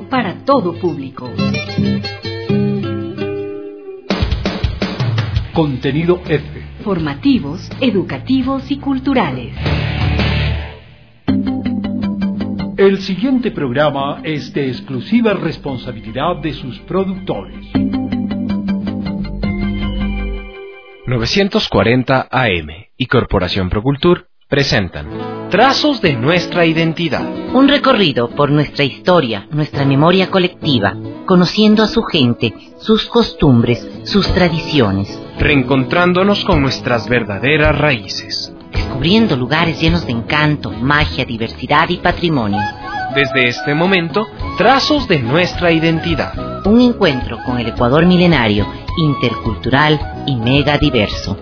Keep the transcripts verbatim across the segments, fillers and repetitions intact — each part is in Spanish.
apto para todo público. Contenido F. Formativos, educativos y culturales. El siguiente programa es de exclusiva responsabilidad de sus productores. novecientos cuarenta A M y Corporación Procultur presentan Trazos de nuestra identidad. Un recorrido por nuestra historia, nuestra memoria colectiva, conociendo a su gente, sus costumbres, sus tradiciones. Reencontrándonos con nuestras verdaderas raíces. Descubriendo lugares llenos de encanto, magia, diversidad y patrimonio. Desde este momento, Trazos de nuestra identidad. Un encuentro con el Ecuador milenario, intercultural y mega diverso.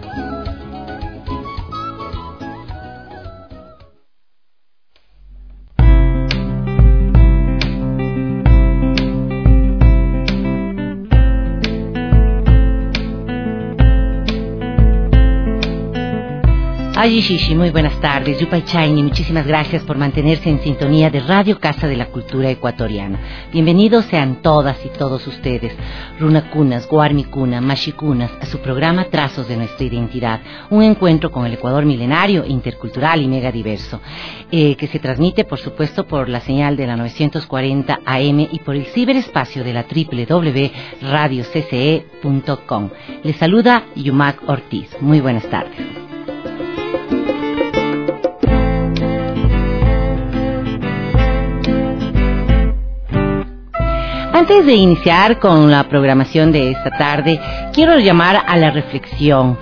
Ay, Shishi, muy buenas tardes. Yupay Chaini, muchísimas gracias por mantenerse en sintonía de Radio Casa de la Cultura Ecuatoriana. Bienvenidos sean todas y todos ustedes, runacunas, guarmicunas, machicunas, a su programa Trazos de nuestra identidad, un encuentro con el Ecuador milenario, intercultural y mega diverso, eh, que se transmite, por supuesto, por la señal de la novecientos cuarenta A M y por el ciberespacio de la doble u doble u doble u punto radio c c e punto com. Les saluda Yumac Ortiz. Muy buenas tardes. Antes de iniciar con la programación de esta tarde, quiero llamar a la reflexión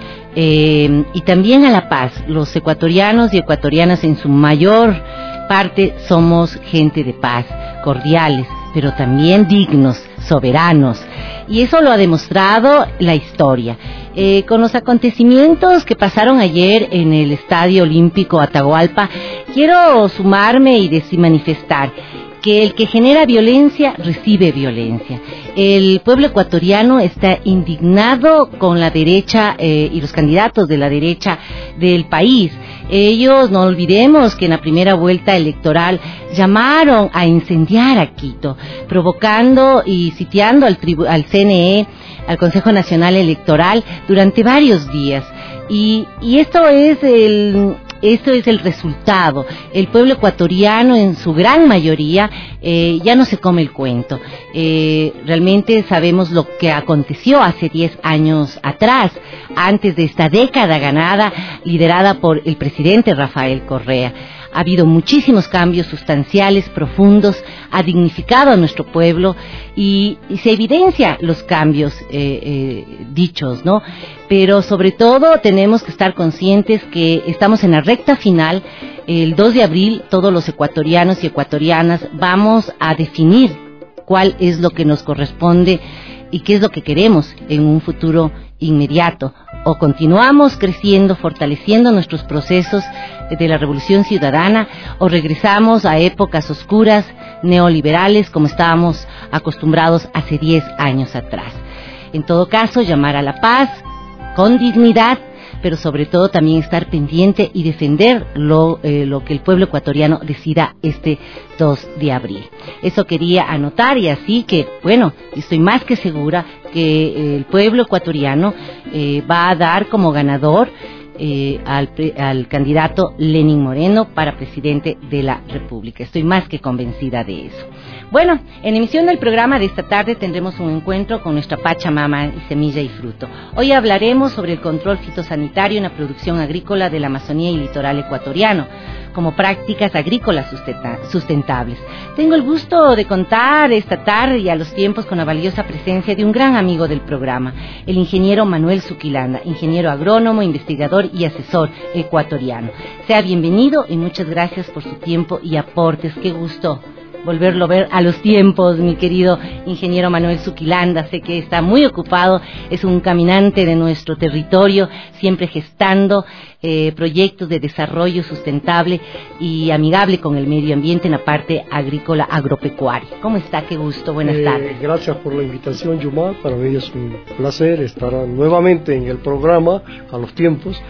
eh, y también a la paz. Los ecuatorianos y ecuatorianas en su mayor parte somos gente de paz, cordiales, pero también dignos, soberanos. Y eso lo ha demostrado la historia. Eh, con los acontecimientos que pasaron ayer en el Estadio Olímpico Atahualpa, quiero sumarme y decir, manifestar que el que genera violencia recibe violencia. El pueblo ecuatoriano está indignado con la derecha eh, y los candidatos de la derecha del país. Ellos, no olvidemos que en la primera vuelta electoral llamaron a incendiar a Quito, provocando y sitiando al, tribu- al C N E, al Consejo Nacional Electoral, durante varios días. Y, y esto es el... Esto es el resultado. El pueblo ecuatoriano, en su gran mayoría, eh, ya no se come el cuento. Eh, realmente sabemos lo que aconteció hace diez años atrás, antes de esta década ganada, liderada por el presidente Rafael Correa. Ha habido muchísimos cambios sustanciales, profundos, ha dignificado a nuestro pueblo y, y se evidencia los cambios eh, eh, dichos, ¿no? Pero sobre todo tenemos que estar conscientes que estamos en la recta final. El dos de abril todos los ecuatorianos y ecuatorianas vamos a definir cuál es lo que nos corresponde y qué es lo que queremos en un futuro inmediato. O continuamos creciendo, fortaleciendo nuestros procesos de la revolución ciudadana, o regresamos a épocas oscuras, neoliberales, como estábamos acostumbrados hace diez años atrás. En todo caso, llamar a la paz, con dignidad, pero sobre todo también estar pendiente y defender lo, eh, lo que el pueblo ecuatoriano decida este dos de abril. Eso quería anotar, y así que, bueno, estoy más que segura que el pueblo ecuatoriano eh, va a dar como ganador eh, al, al candidato Lenín Moreno para presidente de la República. Estoy más que convencida de eso. Bueno, en emisión del programa de esta tarde tendremos un encuentro con nuestra Pachamama y Semilla y Fruto. Hoy hablaremos sobre el control fitosanitario en la producción agrícola de la Amazonía y litoral ecuatoriano, como prácticas agrícolas sustentables. Tengo el gusto de contar esta tarde y a los tiempos con la valiosa presencia de un gran amigo del programa, el ingeniero Manuel Zuquilanda, ingeniero agrónomo, investigador y asesor ecuatoriano. Sea bienvenido y muchas gracias por su tiempo y aportes. Qué gusto volverlo a ver a los tiempos, mi querido ingeniero Manuel Zuquilanda. Sé que está muy ocupado, es un caminante de nuestro territorio, siempre gestando eh, proyectos de desarrollo sustentable y amigable con el medio ambiente en la parte agrícola agropecuaria. ¿Cómo está? Qué gusto, buenas eh, tardes. Gracias por la invitación, Yuma. Para mí es un placer estar nuevamente en el programa a los tiempos.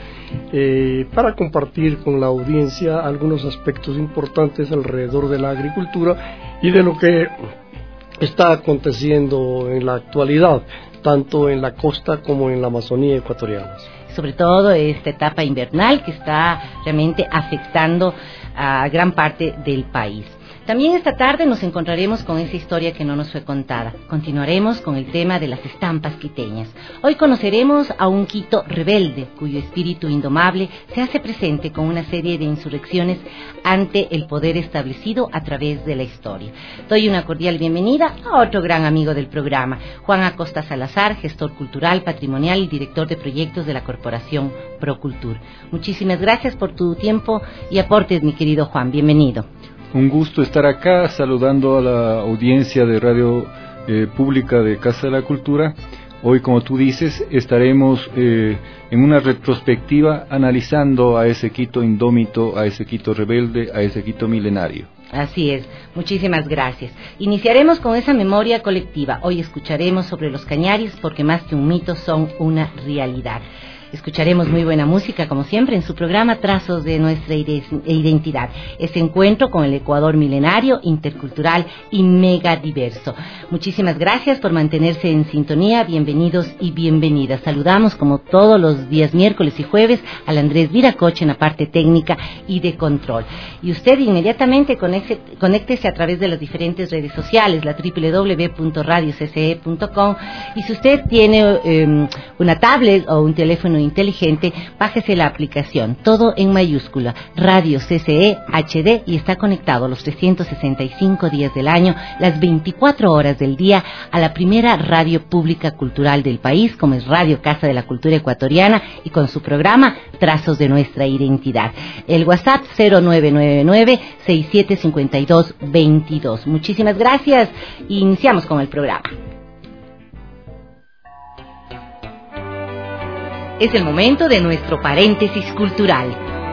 Eh, para compartir con la audiencia algunos aspectos importantes alrededor de la agricultura y de lo que está aconteciendo en la actualidad, tanto en la costa como en la Amazonía ecuatoriana. Sobre todo esta etapa invernal que está realmente afectando a gran parte del país. También esta tarde nos encontraremos con esa historia que no nos fue contada. Continuaremos con el tema de las estampas quiteñas. Hoy conoceremos a un Quito rebelde, cuyo espíritu indomable se hace presente con una serie de insurrecciones ante el poder establecido a través de la historia. Doy una cordial bienvenida a otro gran amigo del programa, Juan Acosta Salazar, gestor cultural, patrimonial y director de proyectos de la Corporación Procultur. Muchísimas gracias por tu tiempo y aportes, mi querido Juan. Bienvenido. Un gusto estar acá saludando a la audiencia de Radio eh, Pública de Casa de la Cultura. Hoy, como tú dices, estaremos eh, en una retrospectiva analizando a ese Quito indómito, a ese Quito rebelde, a ese Quito milenario. Así es, muchísimas gracias. Iniciaremos con esa memoria colectiva. Hoy escucharemos sobre los cañaris porque más que un mito son una realidad. Escucharemos muy buena música, como siempre, en su programa Trazos de Nuestra Identidad. Este encuentro con el Ecuador milenario, intercultural y mega diverso. Muchísimas gracias por mantenerse en sintonía. Bienvenidos y bienvenidas. Saludamos, como todos los días miércoles y jueves, al Andrés Viracoche en la parte técnica y de control. Y usted inmediatamente conecte, conéctese a través de las diferentes redes sociales, la doble u doble u doble u punto radio c c e punto com. Y si usted tiene eh, una tablet o un teléfono inteligente, bájese la aplicación, todo en mayúscula, Radio C C E H D, y está conectado los trescientos sesenta y cinco días del año, las veinticuatro horas del día, a la primera radio pública cultural del país, como es Radio Casa de la Cultura Ecuatoriana, y con su programa Trazos de Nuestra Identidad. El WhatsApp cero nueve nueve nueve, seis siete cinco dos, dos dos. Muchísimas gracias. Iniciamos con el programa. Es el momento de nuestro paréntesis cultural.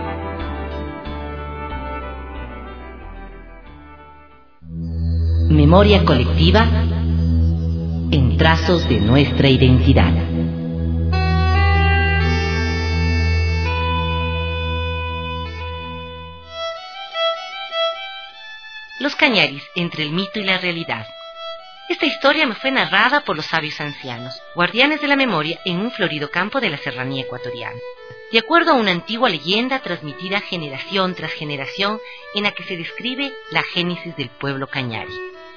Memoria colectiva en Trazos de Nuestra Identidad. Los cañaris entre el mito y la realidad. Esta historia me fue narrada por los sabios ancianos, guardianes de la memoria en un florido campo de la serranía ecuatoriana, de acuerdo a una antigua leyenda transmitida generación tras generación, en la que se describe la génesis del pueblo cañari.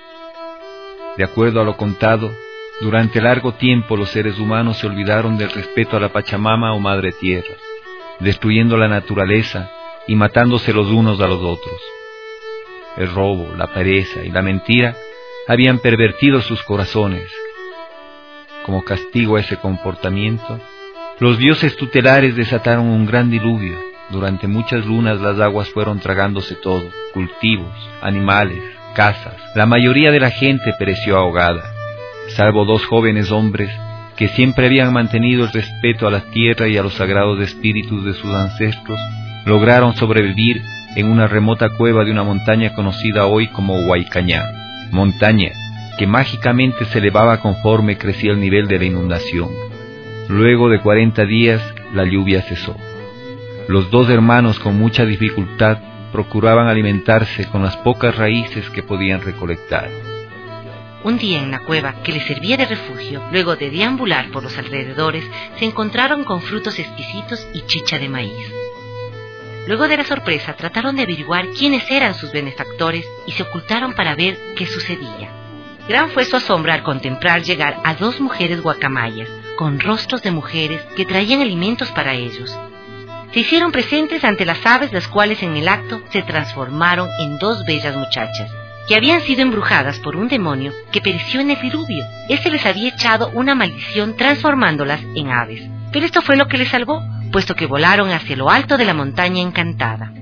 De acuerdo a lo contado, durante largo tiempo los seres humanos se olvidaron del respeto a la Pachamama o Madre Tierra, destruyendo la naturaleza y matándose los unos a los otros. El robo, la pereza y la mentira habían pervertido sus corazones. Como castigo a ese comportamiento, los dioses tutelares desataron un gran diluvio. Durante muchas lunas las aguas fueron tragándose todo, cultivos, animales, casas. La mayoría de la gente pereció ahogada, salvo dos jóvenes hombres que siempre habían mantenido el respeto a la tierra y a los sagrados espíritus de sus ancestros. Lograron sobrevivir en una remota cueva de una montaña conocida hoy como Huaycañá, montaña que mágicamente se elevaba conforme crecía el nivel de la inundación. Luego de cuarenta días, la lluvia cesó. Los dos hermanos, con mucha dificultad, procuraban alimentarse con las pocas raíces que podían recolectar. Un día en la cueva, que les servía de refugio, luego de deambular por los alrededores, se encontraron con frutos exquisitos y chicha de maíz. Luego de la sorpresa, trataron de averiguar quiénes eran sus benefactores y se ocultaron para ver qué sucedía. Gran fue su asombro al contemplar llegar a dos mujeres guacamayas, con rostros de mujeres que traían alimentos para ellos. Se hicieron presentes ante las aves, las cuales en el acto se transformaron en dos bellas muchachas, que habían sido embrujadas por un demonio que pereció en el diluvio. Este les había echado una maldición transformándolas en aves, pero esto fue lo que les salvó, puesto que volaron hacia lo alto de la montaña encantada.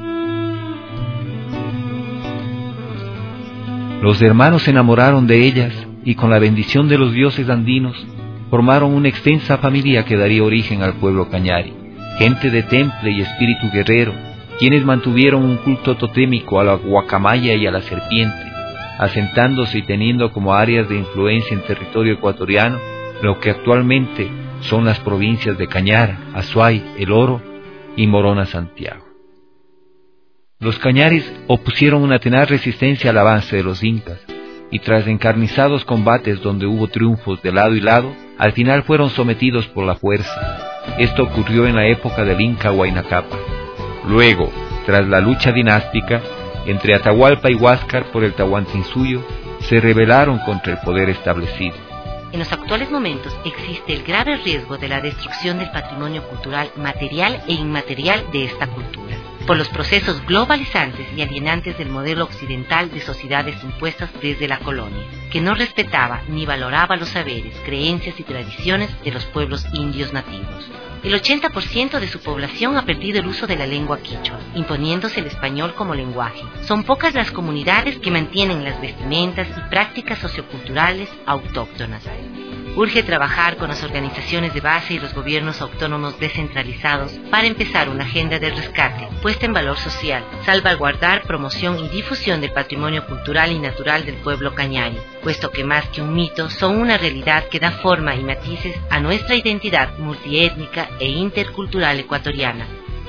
Los hermanos se enamoraron de ellas y con la bendición de los dioses andinos formaron una extensa familia que daría origen al pueblo cañari, gente de temple y espíritu guerrero, quienes mantuvieron un culto totémico a la guacamaya y a la serpiente, asentándose y teniendo como áreas de influencia en territorio ecuatoriano lo que actualmente son las provincias de Cañar, Azuay, El Oro y Morona Santiago. Los cañaris opusieron una tenaz resistencia al avance de los incas, y tras encarnizados combates donde hubo triunfos de lado y lado, al final fueron sometidos por la fuerza. Esto ocurrió en la época del Inca Huayna Cápac. Luego, tras la lucha dinástica entre Atahualpa y Huáscar por el Tahuantinsuyo, se rebelaron contra el poder establecido. En los actuales momentos existe el grave riesgo de la destrucción del patrimonio cultural material e inmaterial de esta cultura, por los procesos globalizantes y alienantes del modelo occidental de sociedades impuestas desde la colonia, que no respetaba ni valoraba los saberes, creencias y tradiciones de los pueblos indios nativos. El ochenta por ciento de su población ha perdido el uso de la lengua quichua, imponiéndose el español como lenguaje. Son pocas las comunidades que mantienen las vestimentas y prácticas socioculturales autóctonas. Urge trabajar con las organizaciones de base y los gobiernos autónomos descentralizados para empezar una agenda de rescate, puesta en valor social, salvaguardar, promoción y difusión del patrimonio cultural y natural del pueblo cañari, puesto que más que un mito son una realidad que da forma y matices a nuestra identidad multiétnica e intercultural ecuatoriana.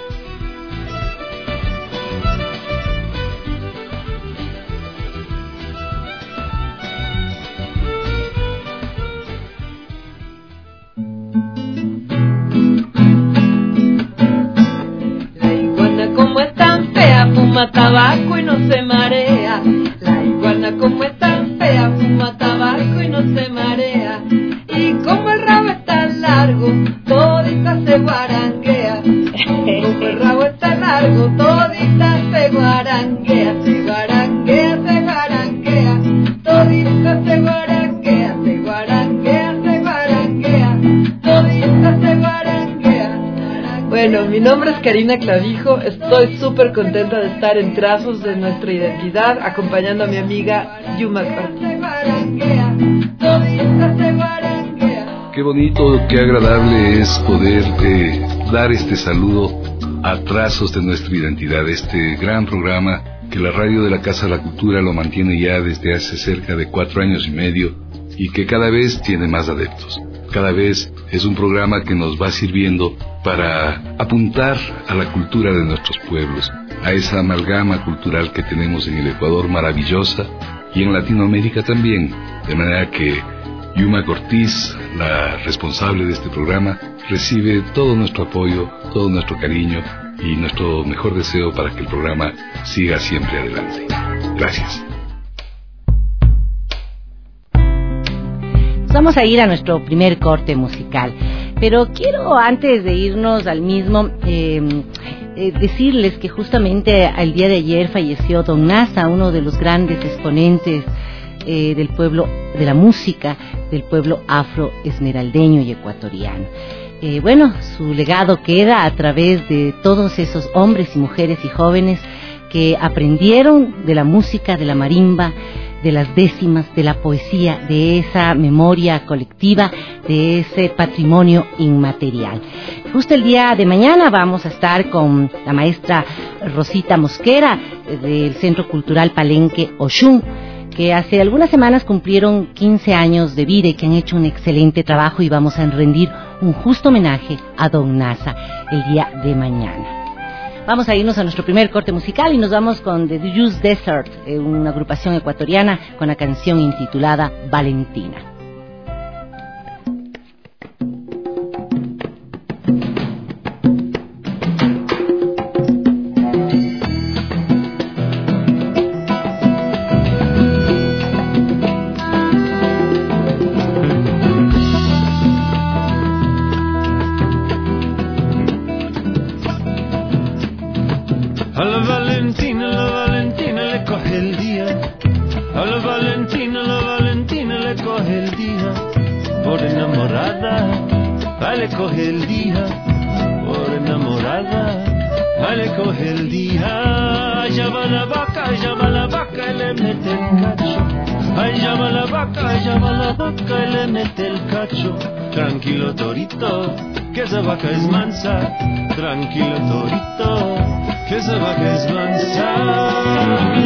Fuma tabaco y no se marea. La iguana como es tan fea, fuma tabaco y no se marea. Y como el rabo es tan largo, todita se guaranguea. Como el rabo es tan largo, todita se guaranguea. Se guaranguea, se guaranguea. Todita se guaranguea, se guaranguea, se guaranguea. Todita se guaranguea. Bueno, mi nombre es Karina Clavijo, estoy súper contenta de estar en Trazos de Nuestra Identidad, acompañando a mi amiga Yuma Ortiz. Qué bonito, qué agradable es poder eh, dar este saludo a Trazos de Nuestra Identidad, este gran programa que la radio de la Casa de la Cultura lo mantiene ya desde hace cerca de cuatro años y medio y que cada vez tiene más adeptos. Cada vez es un programa que nos va sirviendo para apuntar a la cultura de nuestros pueblos, a esa amalgama cultural que tenemos en el Ecuador maravillosa y en Latinoamérica también. De manera que Yuma Ortiz, la responsable de este programa, recibe todo nuestro apoyo, todo nuestro cariño y nuestro mejor deseo para que el programa siga siempre adelante. Gracias. Vamos a ir a nuestro primer corte musical, pero quiero antes de irnos al mismo eh, eh, decirles que justamente el día de ayer falleció Don Nasa, uno de los grandes exponentes eh, del pueblo, de la música del pueblo afro-esmeraldeño y ecuatoriano. Eh, bueno, su legado queda a través de todos esos hombres y mujeres y jóvenes que aprendieron de la música, de la marimba, de las décimas, de la poesía, de esa memoria colectiva, de ese patrimonio inmaterial. Justo el día de mañana vamos a estar con la maestra Rosita Mosquera del Centro Cultural Palenque Oshun, que hace algunas semanas cumplieron quince años de vida y que han hecho un excelente trabajo, y vamos a rendir un justo homenaje a Don Nasa el día de mañana. Vamos a irnos a nuestro primer corte musical y nos vamos con The Juice Desert, una agrupación ecuatoriana con la canción intitulada Valentina. Coge el día, por enamorada, vale, coge el día. Llama la vaca, llama la vaca y le mete el cacho. Ay, llama la vaca, llama la vaca y le mete el cacho. Tranquilo torito, que esa vaca es mansa. Tranquilo torito, que esa vaca es mansa.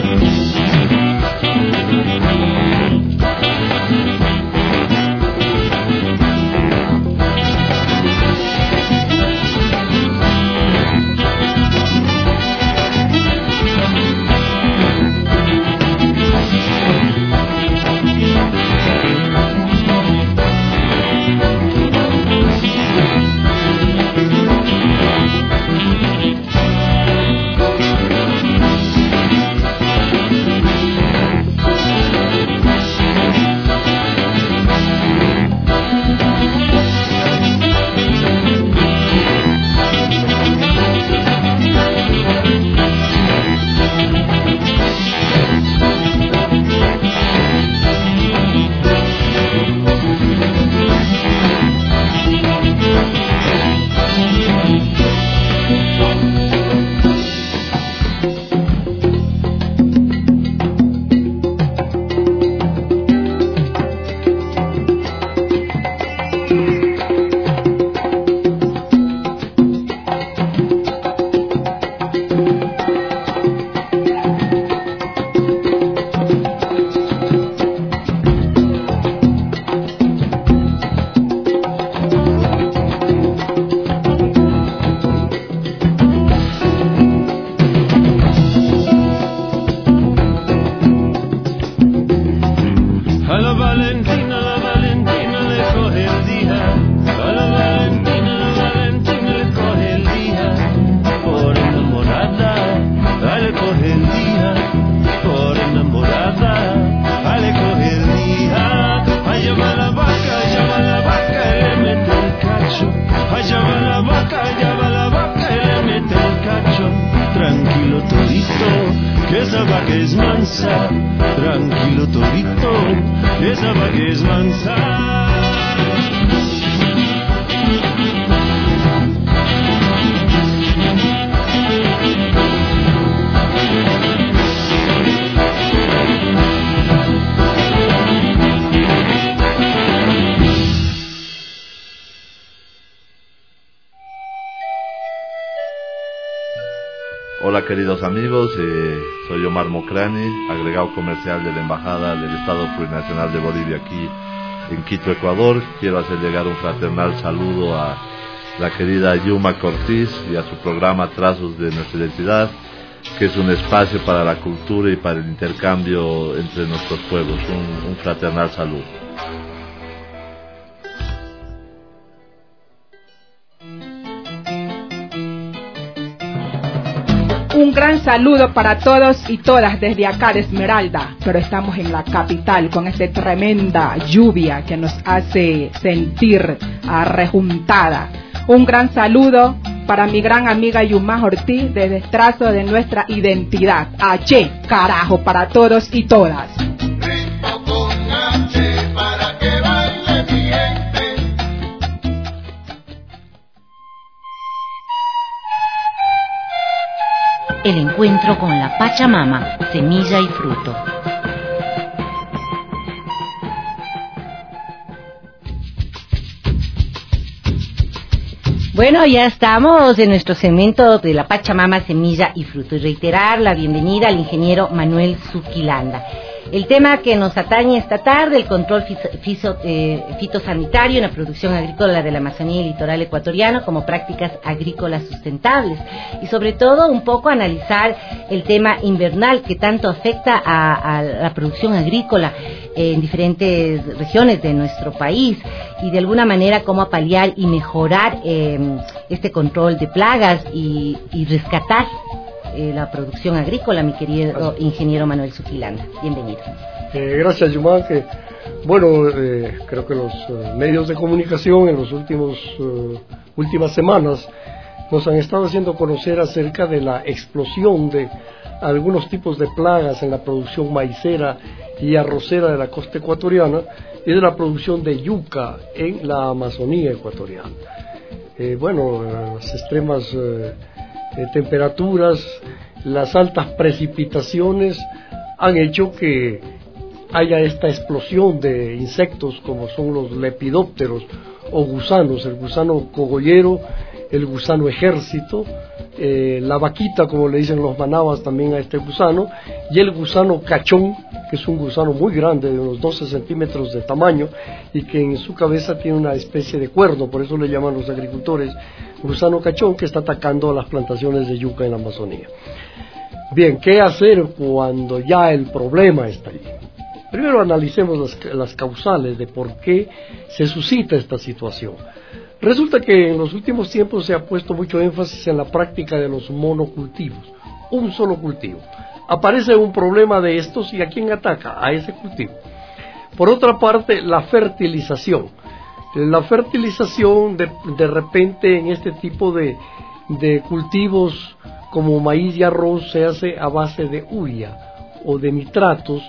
A la Valentina, la Valentina le coge el día. A la Valentina, la Valentina le coge el día. Por enamorada, a le coge el día. Por enamorada, a le coge el día. Allá va la vaca, allá va la vaca y le mete el cacho. Allá va la vaca, allá va la vaca y le mete el cacho. Tranquilo todito, que esa vaca es mansa. Tranquilo todito, que esa vaca es mansa. Hola queridos amigos, eh, soy Omar Mocrani, agregado comercial de la Embajada del Estado Plurinacional de Bolivia aquí en Quito, Ecuador. Quiero hacer llegar un fraternal saludo a la querida Yuma Cortiz y a su programa Trazos de Nuestra Identidad, que es un espacio para la cultura y para el intercambio entre nuestros pueblos. Un, un fraternal saludo. Un gran saludo para todos y todas desde acá de Esmeralda, pero estamos en la capital con esta tremenda lluvia que nos hace sentir arrejuntada. Un gran saludo para mi gran amiga Yuma Ortiz desde Trazo de Nuestra Identidad. H, carajo, para todos y todas. Ritmo con H para que baile mi gente. El encuentro con la Pachamama, semilla y fruto. Bueno, ya estamos en nuestro segmento de la Pachamama, semilla y fruto. Y reiterar la bienvenida al ingeniero Manuel Zuquilanda. El tema que nos atañe esta tarde, el control fiso, fiso, eh, fitosanitario en la producción agrícola de la Amazonía y litoral ecuatoriano como prácticas agrícolas sustentables. Y sobre todo un poco analizar el tema invernal que tanto afecta a, a la producción agrícola eh, en diferentes regiones de nuestro país y de alguna manera cómo paliar y mejorar eh, este control de plagas y, y rescatar Eh, la producción agrícola, mi querido ingeniero Manuel Zuquilanda. Bienvenido. Eh, gracias, Yuma. Que, bueno, eh, creo que los eh, medios de comunicación en las uh, últimas semanas nos han estado haciendo conocer acerca de la explosión de algunos tipos de plagas en la producción maicera y arrocera de la costa ecuatoriana y de la producción de yuca en la Amazonía ecuatoriana. Eh, bueno, las extremas eh, Eh, temperaturas, las altas precipitaciones han hecho que haya esta explosión de insectos como son los lepidópteros o gusanos, el gusano cogollero, el gusano ejército, eh, la vaquita, como le dicen los manabas también a este gusano, y el gusano cachón, que es un gusano muy grande, de unos doce centímetros de tamaño, y que en su cabeza tiene una especie de cuerno, por eso le llaman los agricultores gusano cachón, que está atacando a las plantaciones de yuca en la Amazonía. Bien, ¿qué hacer cuando ya el problema está ahí? Primero analicemos las, las causales de por qué se suscita esta situación. Resulta que en los últimos tiempos se ha puesto mucho énfasis en la práctica de los monocultivos, un solo cultivo. Aparece un problema de estos y ¿a quién ataca? A ese cultivo. Por otra parte, la fertilización. La fertilización de, de repente en este tipo de, de cultivos como maíz y arroz se hace a base de urea o de nitratos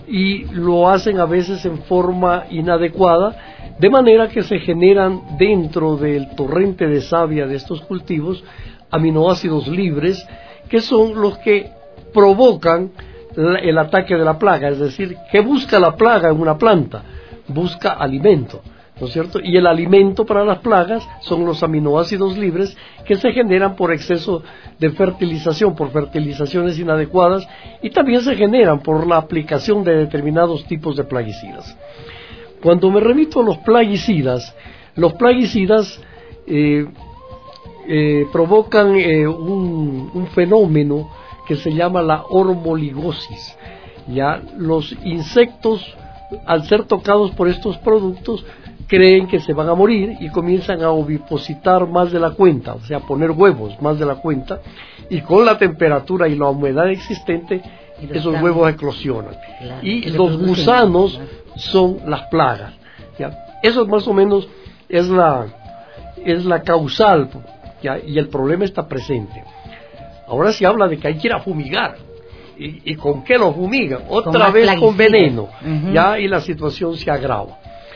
y lo hacen a veces en forma inadecuada, de manera que se generan dentro del torrente de savia de estos cultivos aminoácidos libres que son los que provocan el ataque de la plaga. Es decir, ¿qué busca la plaga en una planta? Busca alimento, ¿no es cierto? Y el alimento para las plagas son los aminoácidos libres que se generan por exceso de fertilización, por fertilizaciones inadecuadas, y también se generan por la aplicación de determinados tipos de plaguicidas. Cuando me remito a los plaguicidas, los plaguicidas eh, eh, provocan eh, un, un fenómeno que se llama la hormoligosis. Ya los insectos al ser tocados por estos productos, creen que se van a morir y comienzan a ovipositar más de la cuenta, o sea, a poner huevos más de la cuenta, y con la temperatura y la humedad existente, esos estamos. huevos eclosionan. Claro, y los gusanos más. son las plagas. ¿Ya? Eso más o menos es la, es la causal, ¿ya? Y el problema está presente. Ahora se habla de que hay que ir a fumigar. ¿Y, y con qué lo fumigan? Otra vez con veneno. Uh-huh. ¿Ya? Y la situación se agrava.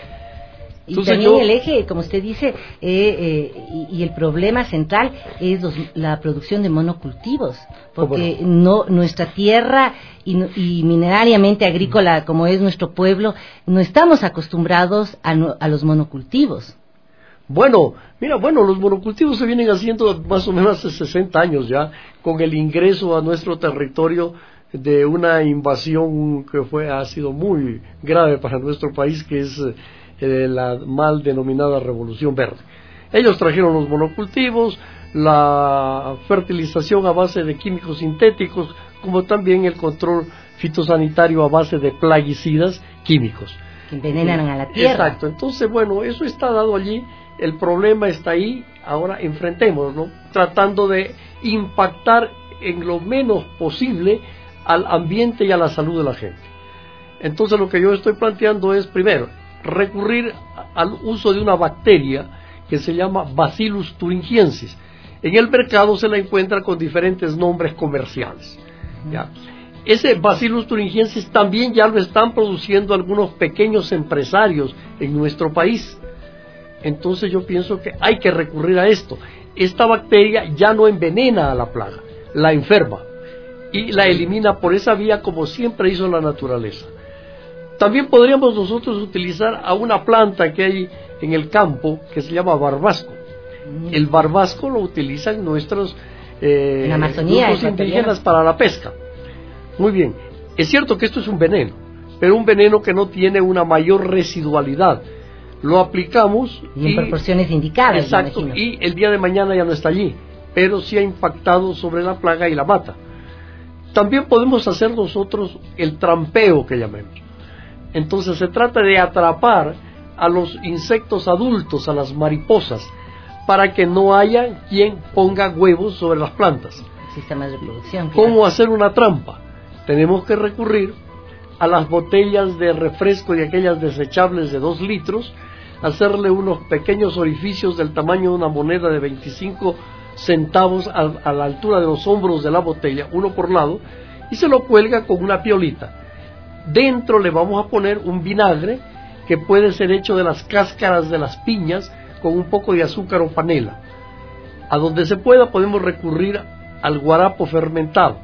Y Entonces también yo, el eje, como usted dice, eh, eh, y, y el problema central es los, la producción de monocultivos, porque no nuestra tierra y, y minerariamente agrícola, como es nuestro pueblo, no estamos acostumbrados a, no, a los monocultivos. Bueno, mira, bueno, los monocultivos se vienen haciendo más o menos hace sesenta años ya, con el ingreso a nuestro territorio de una invasión que fue ha sido muy grave para nuestro país, que es eh, la mal denominada Revolución Verde. Ellos trajeron los monocultivos, la fertilización a base de químicos sintéticos, como también el control fitosanitario a base de plaguicidas químicos. Que envenenan a la tierra. Exacto, entonces bueno, eso está dado allí, el problema está ahí, ahora enfrentémoslo, tratando de impactar en lo menos posible al ambiente y a la salud de la gente. Entonces lo que yo estoy planteando es, primero, recurrir al uso de una bacteria que se llama Bacillus thuringiensis. En el mercado se la encuentra con diferentes nombres comerciales. ¿Ya? Ese Bacillus thuringiensis también ya lo están produciendo algunos pequeños empresarios en nuestro país. Entonces yo pienso que hay que recurrir a esto. Esta bacteria ya no envenena a la plaga, la enferma y la elimina por esa vía como siempre hizo la naturaleza. También podríamos nosotros utilizar a una planta que hay en el campo que se llama barbasco. El barbasco lo utilizan nuestros eh, grupos indígenas para la pesca. Muy bien, es cierto que esto es un veneno, pero un veneno que no tiene una mayor residualidad. Lo aplicamos y en y, proporciones indicadas. Exacto, y el día de mañana ya no está allí, pero sí ha impactado sobre la plaga y la mata. También podemos hacer nosotros el trampeo que llamemos. Entonces se trata de atrapar a los insectos adultos, a las mariposas, para que no haya quien ponga huevos sobre las plantas. Sistemas de reproducción. ¿Cómo hacer una trampa? Tenemos que recurrir a las botellas de refresco y aquellas desechables de dos litros, hacerle unos pequeños orificios del tamaño de una moneda de veinticinco centavos a, a la altura de los hombros de la botella, uno por lado, y se lo cuelga con una piolita. Dentro le vamos a poner un vinagre que puede ser hecho de las cáscaras de las piñas con un poco de azúcar o panela. A donde se pueda podemos recurrir al guarapo fermentado.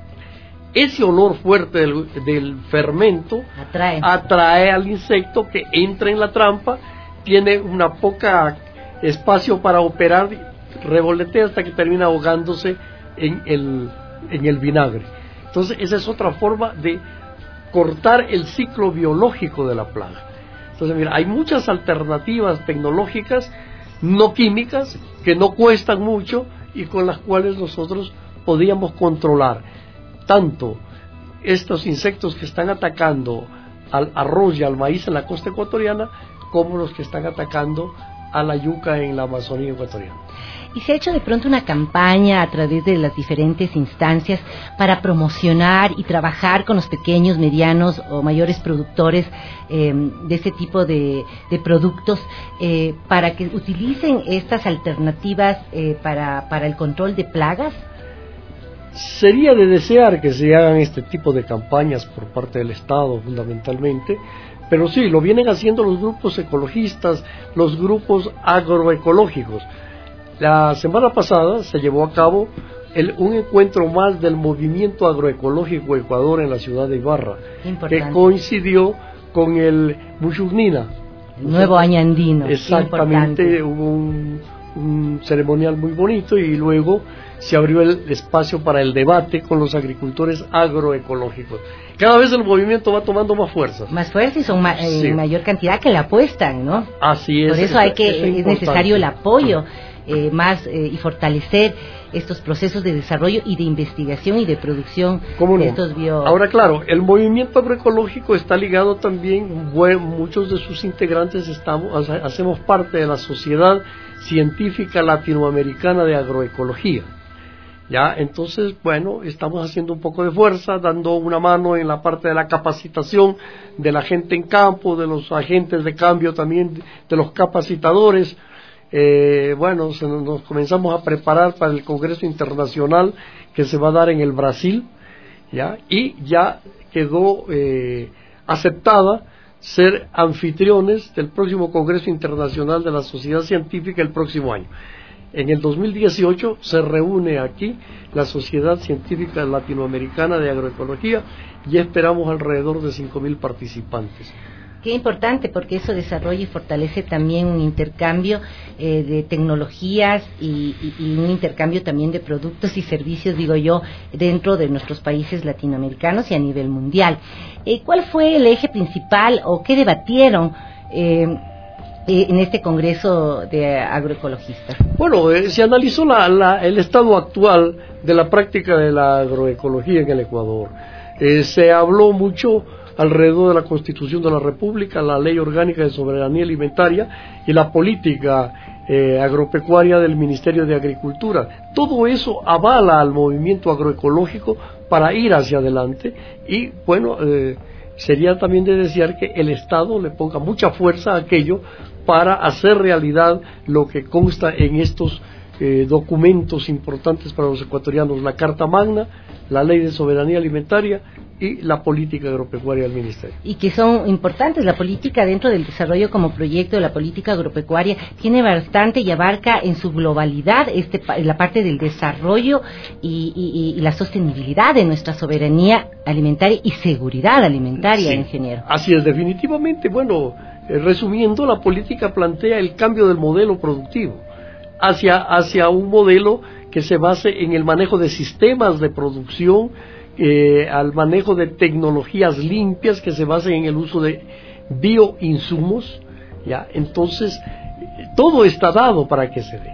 Ese olor fuerte del, del fermento atrae. atrae al insecto que entra en la trampa, tiene una poca espacio para operar, revolotea hasta que termina ahogándose en el, en el vinagre. Entonces esa es otra forma de cortar el ciclo biológico de la plaga. Entonces mira, hay muchas alternativas tecnológicas no químicas que no cuestan mucho y con las cuales nosotros podríamos controlar tanto estos insectos que están atacando al arroz y al maíz en la costa ecuatoriana como los que están atacando a la yuca en la Amazonía ecuatoriana. ¿Y se ha hecho de pronto una campaña a través de las diferentes instancias para promocionar y trabajar con los pequeños, medianos o mayores productores eh, de este tipo de, de productos eh, para que utilicen estas alternativas eh, para, para el control de plagas? Sería de desear que se hagan este tipo de campañas por parte del Estado fundamentalmente, pero sí, lo vienen haciendo los grupos ecologistas, los grupos agroecológicos. La semana pasada se llevó a cabo el, un encuentro más del movimiento agroecológico Ecuador en la ciudad de Ibarra, que coincidió con el Muchugnina. Nuevo año andino. Exactamente, hubo un, un ceremonial muy bonito y luego se abrió el espacio para el debate con los agricultores agroecológicos. Cada vez el movimiento va tomando más fuerza. Más fuerza y son ma sí. en mayor cantidad que le apuestan, ¿no? Así es. Por eso es, hay que, es, es necesario el apoyo. eh, más eh, y fortalecer estos procesos de desarrollo y de investigación y de producción ¿Cómo no? de estos bio... Ahora, claro, el movimiento agroecológico está ligado también, bueno, muchos de sus integrantes estamos, hacemos parte de la Sociedad Científica Latinoamericana de Agroecología. Ya, entonces, bueno, estamos haciendo un poco de fuerza, dando una mano en la parte de la capacitación de la gente en campo, de los agentes de cambio también, de los capacitadores. Eh, bueno, se nos, nos comenzamos a preparar para el Congreso Internacional que se va a dar en el Brasil, ya, y ya quedó eh, aceptada ser anfitriones del próximo Congreso Internacional de la Sociedad Científica el próximo año. En el dos mil dieciocho se reúne aquí la Sociedad Científica Latinoamericana de Agroecología y esperamos alrededor de cinco mil participantes. Qué importante, porque eso desarrolla y fortalece también un intercambio eh, de tecnologías y, y, y un intercambio también de productos y servicios, digo yo, dentro de nuestros países latinoamericanos y a nivel mundial. Eh, ¿Cuál fue el eje principal o qué debatieron eh, en este Congreso de Agroecologistas? Bueno, eh, se analizó la, la, el estado actual de la práctica de la agroecología en el Ecuador. Eh, se habló mucho alrededor de la Constitución de la República, la Ley Orgánica de Soberanía Alimentaria y la política eh, agropecuaria del Ministerio de Agricultura. Todo eso avala al movimiento agroecológico para ir hacia adelante y, bueno, eh, sería también de desear que el Estado le ponga mucha fuerza a aquello para hacer realidad lo que consta en estos eh, documentos importantes para los ecuatorianos, la Carta Magna, la Ley de Soberanía Alimentaria y la política agropecuaria del Ministerio. Y que son importantes. La política dentro del desarrollo como proyecto de la política agropecuaria tiene bastante y abarca en su globalidad este, la parte del desarrollo y, y, y la sostenibilidad de nuestra soberanía alimentaria y seguridad alimentaria, sí, ingeniero. Así es, definitivamente. Bueno, eh, resumiendo, la política plantea el cambio del modelo productivo hacia, hacia un modelo que se base en el manejo de sistemas de producción, eh, al manejo de tecnologías limpias que se basen en el uso de bioinsumos, ¿ya? Entonces, todo está dado para que se dé.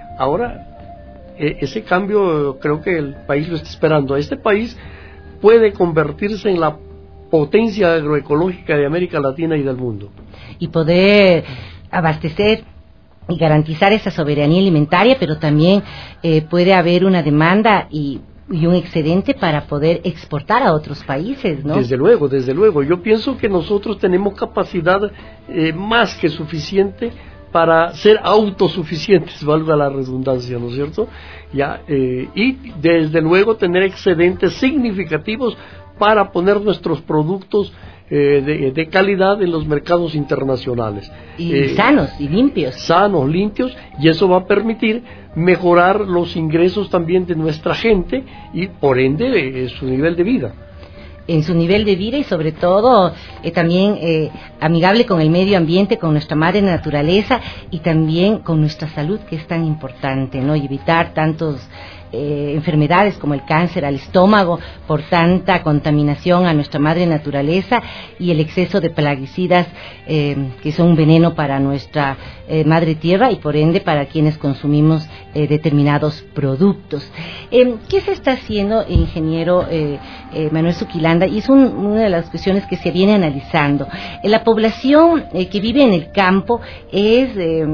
Ahora, eh, ese cambio creo que el país lo está esperando. Este país puede convertirse en la potencia agroecológica de América Latina y del mundo. Y poder abastecer y garantizar esa soberanía alimentaria, pero también eh, puede haber una demanda y, y un excedente para poder exportar a otros países, ¿no? Desde luego, desde luego. Yo pienso que nosotros tenemos capacidad eh, más que suficiente para ser autosuficientes, valga la redundancia, ¿no es cierto? Ya, eh, y desde luego tener excedentes significativos para poner nuestros productos Eh, de, de calidad en los mercados internacionales. Y eh, sanos y limpios. Sanos, limpios, y eso va a permitir mejorar los ingresos también de nuestra gente y por ende eh, su nivel de vida. En su nivel de vida y sobre todo eh, también eh, amigable con el medio ambiente, con nuestra madre naturaleza y también con nuestra salud, que es tan importante, ¿no? Y evitar tantos Eh, enfermedades como el cáncer al estómago por tanta contaminación a nuestra madre naturaleza y el exceso de plaguicidas eh, que son un veneno para nuestra eh, madre tierra y por ende para quienes consumimos eh, determinados productos. Eh, ¿Qué se está haciendo, ingeniero eh, eh, Manuel Zuquilanda? Y es un, una de las cuestiones que se viene analizando. Eh, la población eh, que vive en el campo es eh,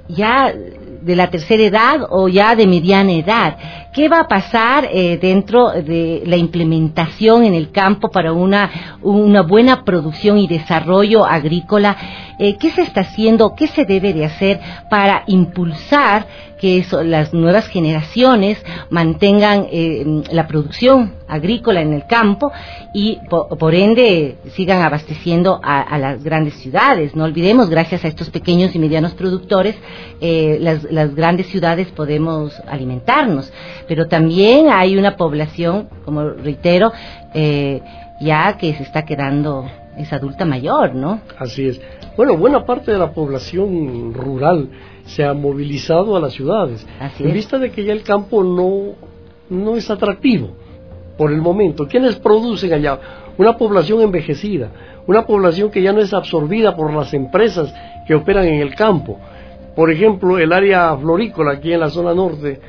ya de la tercera edad o ya de mediana edad. ¿Qué va a pasar eh, dentro de la implementación en el campo para una, una buena producción y desarrollo agrícola? Eh, ¿Qué se está haciendo? ¿Qué se debe de hacer para impulsar que eso, las nuevas generaciones mantengan eh, la producción agrícola en el campo y por, por ende sigan abasteciendo a, a las grandes ciudades? No olvidemos, gracias a estos pequeños y medianos productores, eh, las, las grandes ciudades podemos alimentarnos, pero también hay una población, como reitero, eh, ya que se está quedando, es adulta mayor, ¿no? Así es. Bueno, buena parte de la población rural se ha movilizado a las ciudades, Así en es. vista de que ya el campo no, no es atractivo por el momento. ¿Quiénes producen allá? Una población envejecida, una población que ya no es absorbida por las empresas que operan en el campo. por ejemplo, el área florícola aquí en la zona norte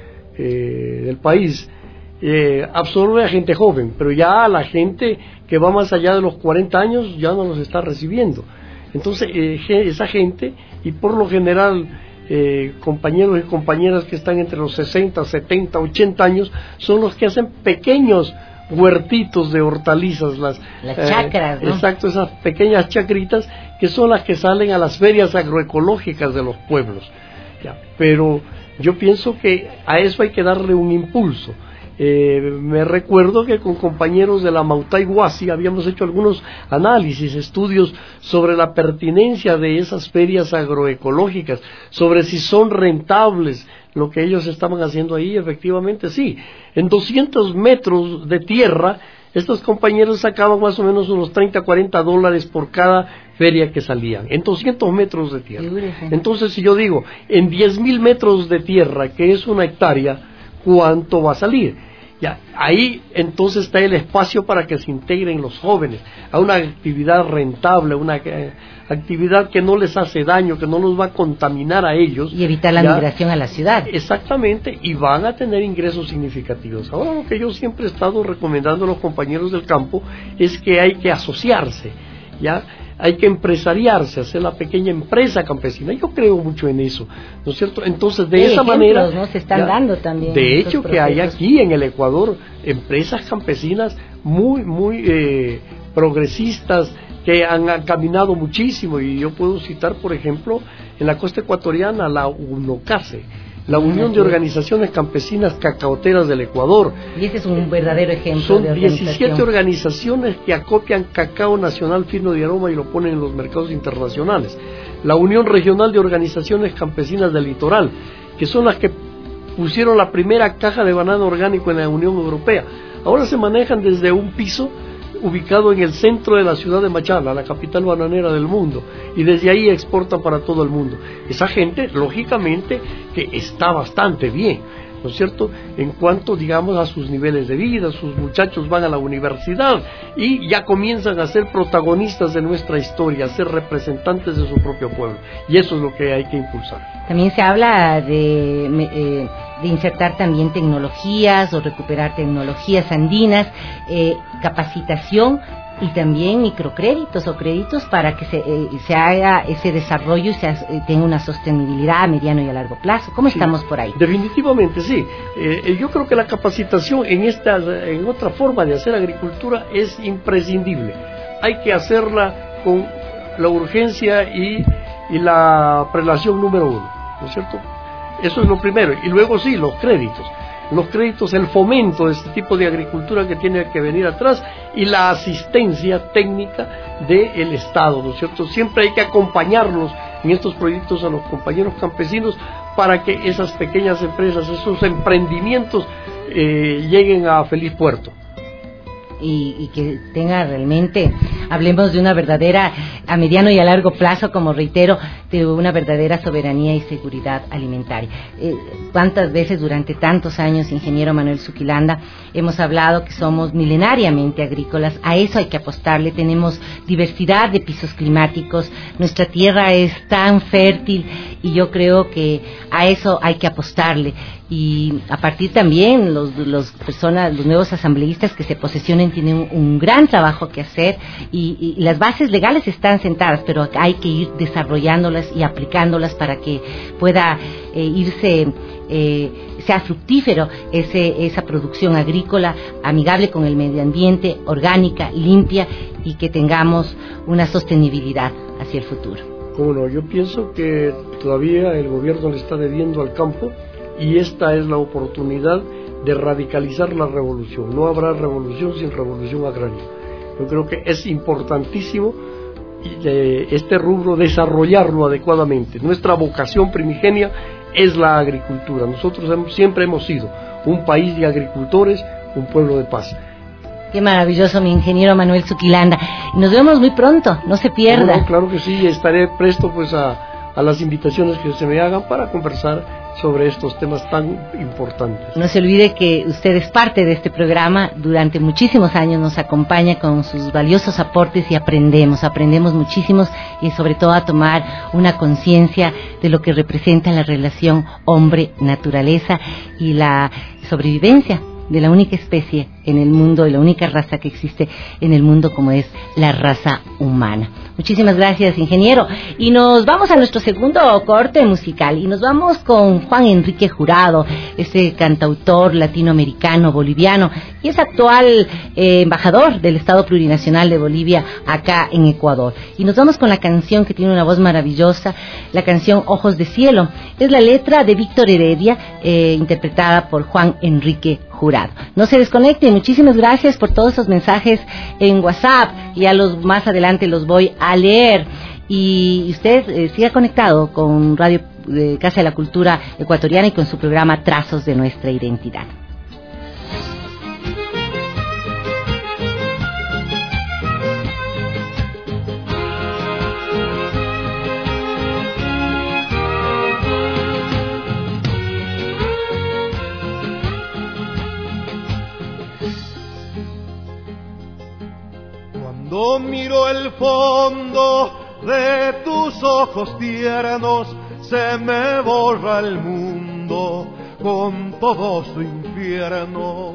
eh, del país eh, absorbe a gente joven, pero ya la gente que va más allá de los cuarenta años ya no los está recibiendo. Entonces, eh, esa gente, y por lo general eh, compañeros y compañeras que están entre los sesenta, setenta, ochenta años, son los que hacen pequeños huertitos de hortalizas, las, las chacras, eh, ¿no? Exacto, esas pequeñas chacritas que son las que salen a las ferias agroecológicas de los pueblos. Ya, pero yo pienso que a eso hay que darle un impulso. Eh, me recuerdo que con compañeros de la Mautay Huasi habíamos hecho algunos análisis, estudios sobre la pertinencia de esas ferias agroecológicas, sobre si son rentables lo que ellos estaban haciendo ahí. Efectivamente sí, en doscientos metros de tierra estos compañeros sacaban más o menos unos treinta, cuarenta dólares por cada feria que salían, en doscientos metros de tierra. Entonces, si yo digo, en diez mil metros de tierra, que es una hectárea, ¿cuánto va a salir? Ya, ahí entonces está el espacio para que se integren los jóvenes a una actividad rentable, una eh, actividad que no les hace daño, que no los va a contaminar a ellos. Y evitar la ya, migración a la ciudad. Exactamente, y van a tener ingresos significativos. Ahora, lo que yo siempre he estado recomendando a los compañeros del campo es que hay que asociarse, ya. Hay que empresariarse, hacer la pequeña empresa campesina. Yo creo mucho en eso, ¿no es cierto? Entonces, de sí, esa manera, ¿no? Se están ya, dando también. De hecho, que hay aquí en el Ecuador empresas campesinas muy, muy eh, progresistas que han, han caminado muchísimo. Y yo puedo citar, por ejemplo, en la costa ecuatoriana, la UNOCASE, la Unión de Organizaciones Campesinas Cacaoteras del Ecuador. Y ese es un verdadero ejemplo. Son de diecisiete organizaciones que acopian cacao nacional fino de aroma y lo ponen en los mercados internacionales. La Unión Regional de Organizaciones Campesinas del Litoral, que son las que pusieron la primera caja de banano orgánico en la Unión Europea. Ahora se manejan desde un piso ubicado en el centro de la ciudad de Machala, la capital bananera del mundo, y desde ahí exportan para todo el mundo. Esa gente, lógicamente, que está bastante bien, ¿no es cierto?, en cuanto, digamos, a sus niveles de vida. Sus muchachos van a la universidad y ya comienzan a ser protagonistas de nuestra historia, a ser representantes de su propio pueblo, y eso es lo que hay que impulsar. También se habla de, eh, de insertar también tecnologías o recuperar tecnologías andinas, eh, capacitación y también microcréditos o créditos para que se, eh, se haga ese desarrollo y se eh, tenga una sostenibilidad a mediano y a largo plazo. ¿Cómo sí, estamos por ahí? Definitivamente sí. Eh, yo creo que la capacitación en esta, en otra forma de hacer agricultura es imprescindible. Hay que hacerla con la urgencia y, y la prelación número uno, ¿no es cierto? Eso es lo primero. Y luego sí, los créditos. Los créditos, el fomento de este tipo de agricultura que tiene que venir atrás, y la asistencia técnica del Estado, ¿no es cierto? Siempre hay que acompañarlos en estos proyectos a los compañeros campesinos para que esas pequeñas empresas, esos emprendimientos eh, lleguen a feliz puerto. Y, y que tenga realmente, hablemos de una verdadera, a mediano y a largo plazo, como reitero, de una verdadera soberanía y seguridad alimentaria. Eh, ¿Cuántas veces durante tantos años, ingeniero Manuel Zuquilanda, hemos hablado que somos milenariamente agrícolas? A eso hay que apostarle. Tenemos diversidad de pisos climáticos, nuestra tierra es tan fértil, y yo creo que a eso hay que apostarle. Y a partir también los, los personas, los nuevos asambleístas que se posesionen tienen un, un gran trabajo que hacer, y, y las bases legales están sentadas, pero hay que ir desarrollándolas y aplicándolas para que pueda eh, irse, eh, sea fructífero ese, esa producción agrícola amigable con el medio ambiente, orgánica, limpia, y que tengamos una sostenibilidad hacia el futuro. Bueno, yo pienso que todavía el gobierno le está debiendo al campo, y esta es la oportunidad de radicalizar la revolución. No habrá revolución sin revolución agraria. Yo creo que es importantísimo este rubro desarrollarlo adecuadamente. Nuestra vocación primigenia es la agricultura. Nosotros hemos, siempre hemos sido un país de agricultores, un pueblo de paz. Qué maravilloso, mi ingeniero Manuel Zuquilanda. Nos vemos muy pronto, no se pierda. Bueno, claro que sí, estaré presto pues a, a las invitaciones que se me hagan para conversar sobre estos temas tan importantes. No se olvide que usted es parte de este programa, durante muchísimos años nos acompaña con sus valiosos aportes y aprendemos, aprendemos muchísimos y sobre todo a tomar una conciencia de lo que representa la relación hombre-naturaleza y la sobrevivencia de la única especie en el mundo, de la única raza que existe en el mundo, como es la raza humana. Muchísimas gracias, ingeniero. Y nos vamos a nuestro segundo corte musical y nos vamos con Juan Enrique Jurado, este cantautor latinoamericano boliviano y es actual eh, embajador del Estado Plurinacional de Bolivia acá en Ecuador. Y nos vamos con la canción que tiene una voz maravillosa, la canción Ojos de Cielo. Es la letra de Víctor Heredia, eh, interpretada por Juan Enrique Jurado. No se desconecten, muchísimas gracias por todos esos mensajes en WhatsApp, ya los más adelante los voy a leer. Y usted eh, siga conectado con Radio eh, Casa de la Cultura Ecuatoriana y con su programa Trazos de Nuestra Identidad. Cuando miro el fondo de tus ojos tiernos, se me borra el mundo con todo su infierno.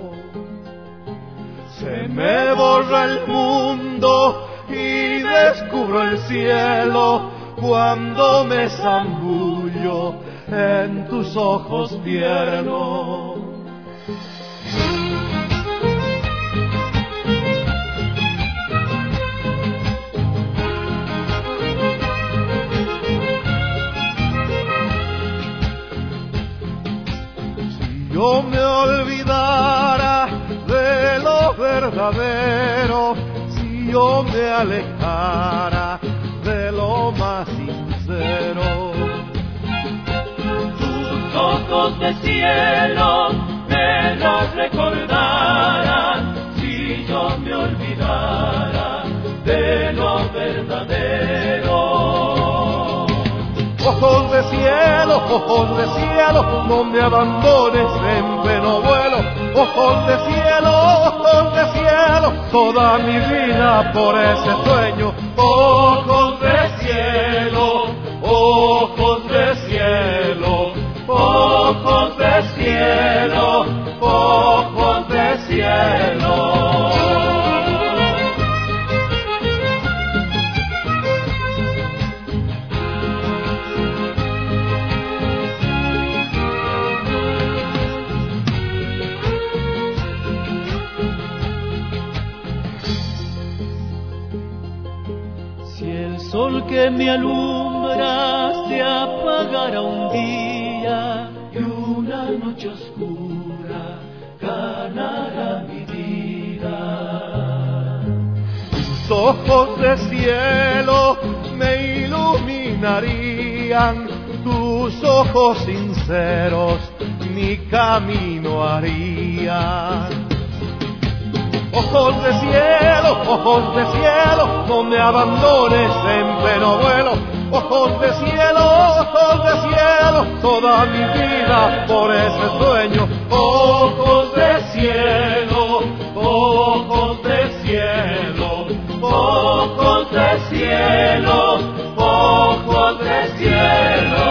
Se me borra el mundo y descubro el cielo cuando me zambullo en tus ojos tiernos. Yo me olvidara de lo verdadero, si yo me alejara de lo más sincero. Tus ojos de cielo me lo recordaran, si yo me olvidara de lo verdadero. Ojos de cielo, ojos de cielo, no me abandones en pleno vuelo. Ojos de cielo, ojos de cielo, toda mi vida por ese sueño. Ojos de cielo, ojos de cielo, ojos de cielo, ojos de cielo. Sol que me alumbra se apagara un día y una noche oscura ganara mi vida. Tus ojos de cielo me iluminarían, tus ojos sinceros mi camino harían. Ojos de cielo, ojos de cielo, no me abandones en pleno vuelo. Ojos de cielo, ojos de cielo, toda mi vida por ese sueño. Ojos de cielo, ojos de cielo, ojos de cielo, ojos de cielo.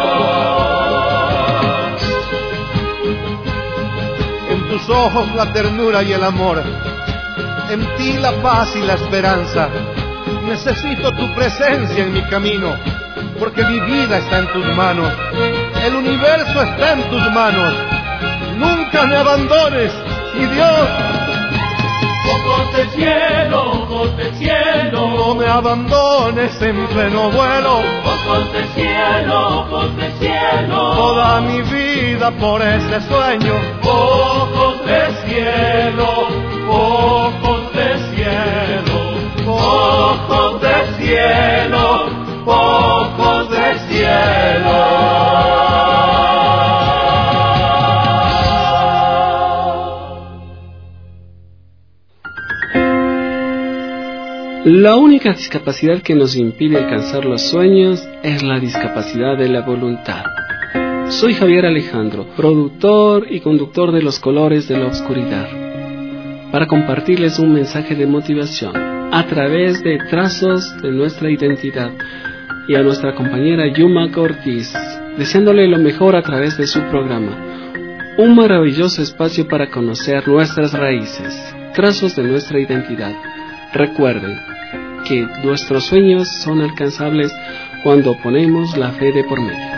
En tus ojos la ternura y el amor, en ti la paz y la esperanza. Necesito tu presencia en mi camino, porque mi vida está en tus manos. El universo está en tus manos. Nunca me abandones, mi Dios. Ojos de cielo, ojos de cielo, no me abandones en pleno vuelo. Ojos de cielo, ojos de cielo, toda mi vida por ese sueño. Ojos de cielo, ojos de cielo, ojos de cielo, ojos de cielo. La única discapacidad que nos impide alcanzar los sueños es la discapacidad de la voluntad. Soy Javier Alejandro, productor y conductor de Los Colores de la Oscuridad, para compartirles un mensaje de motivación a través de Trazos de Nuestra Identidad, y a nuestra compañera Yuma Ortiz, deseándole lo mejor a través de su programa. Un maravilloso espacio para conocer nuestras raíces, trazos de nuestra identidad. Recuerden que nuestros sueños son alcanzables cuando ponemos la fe de por medio.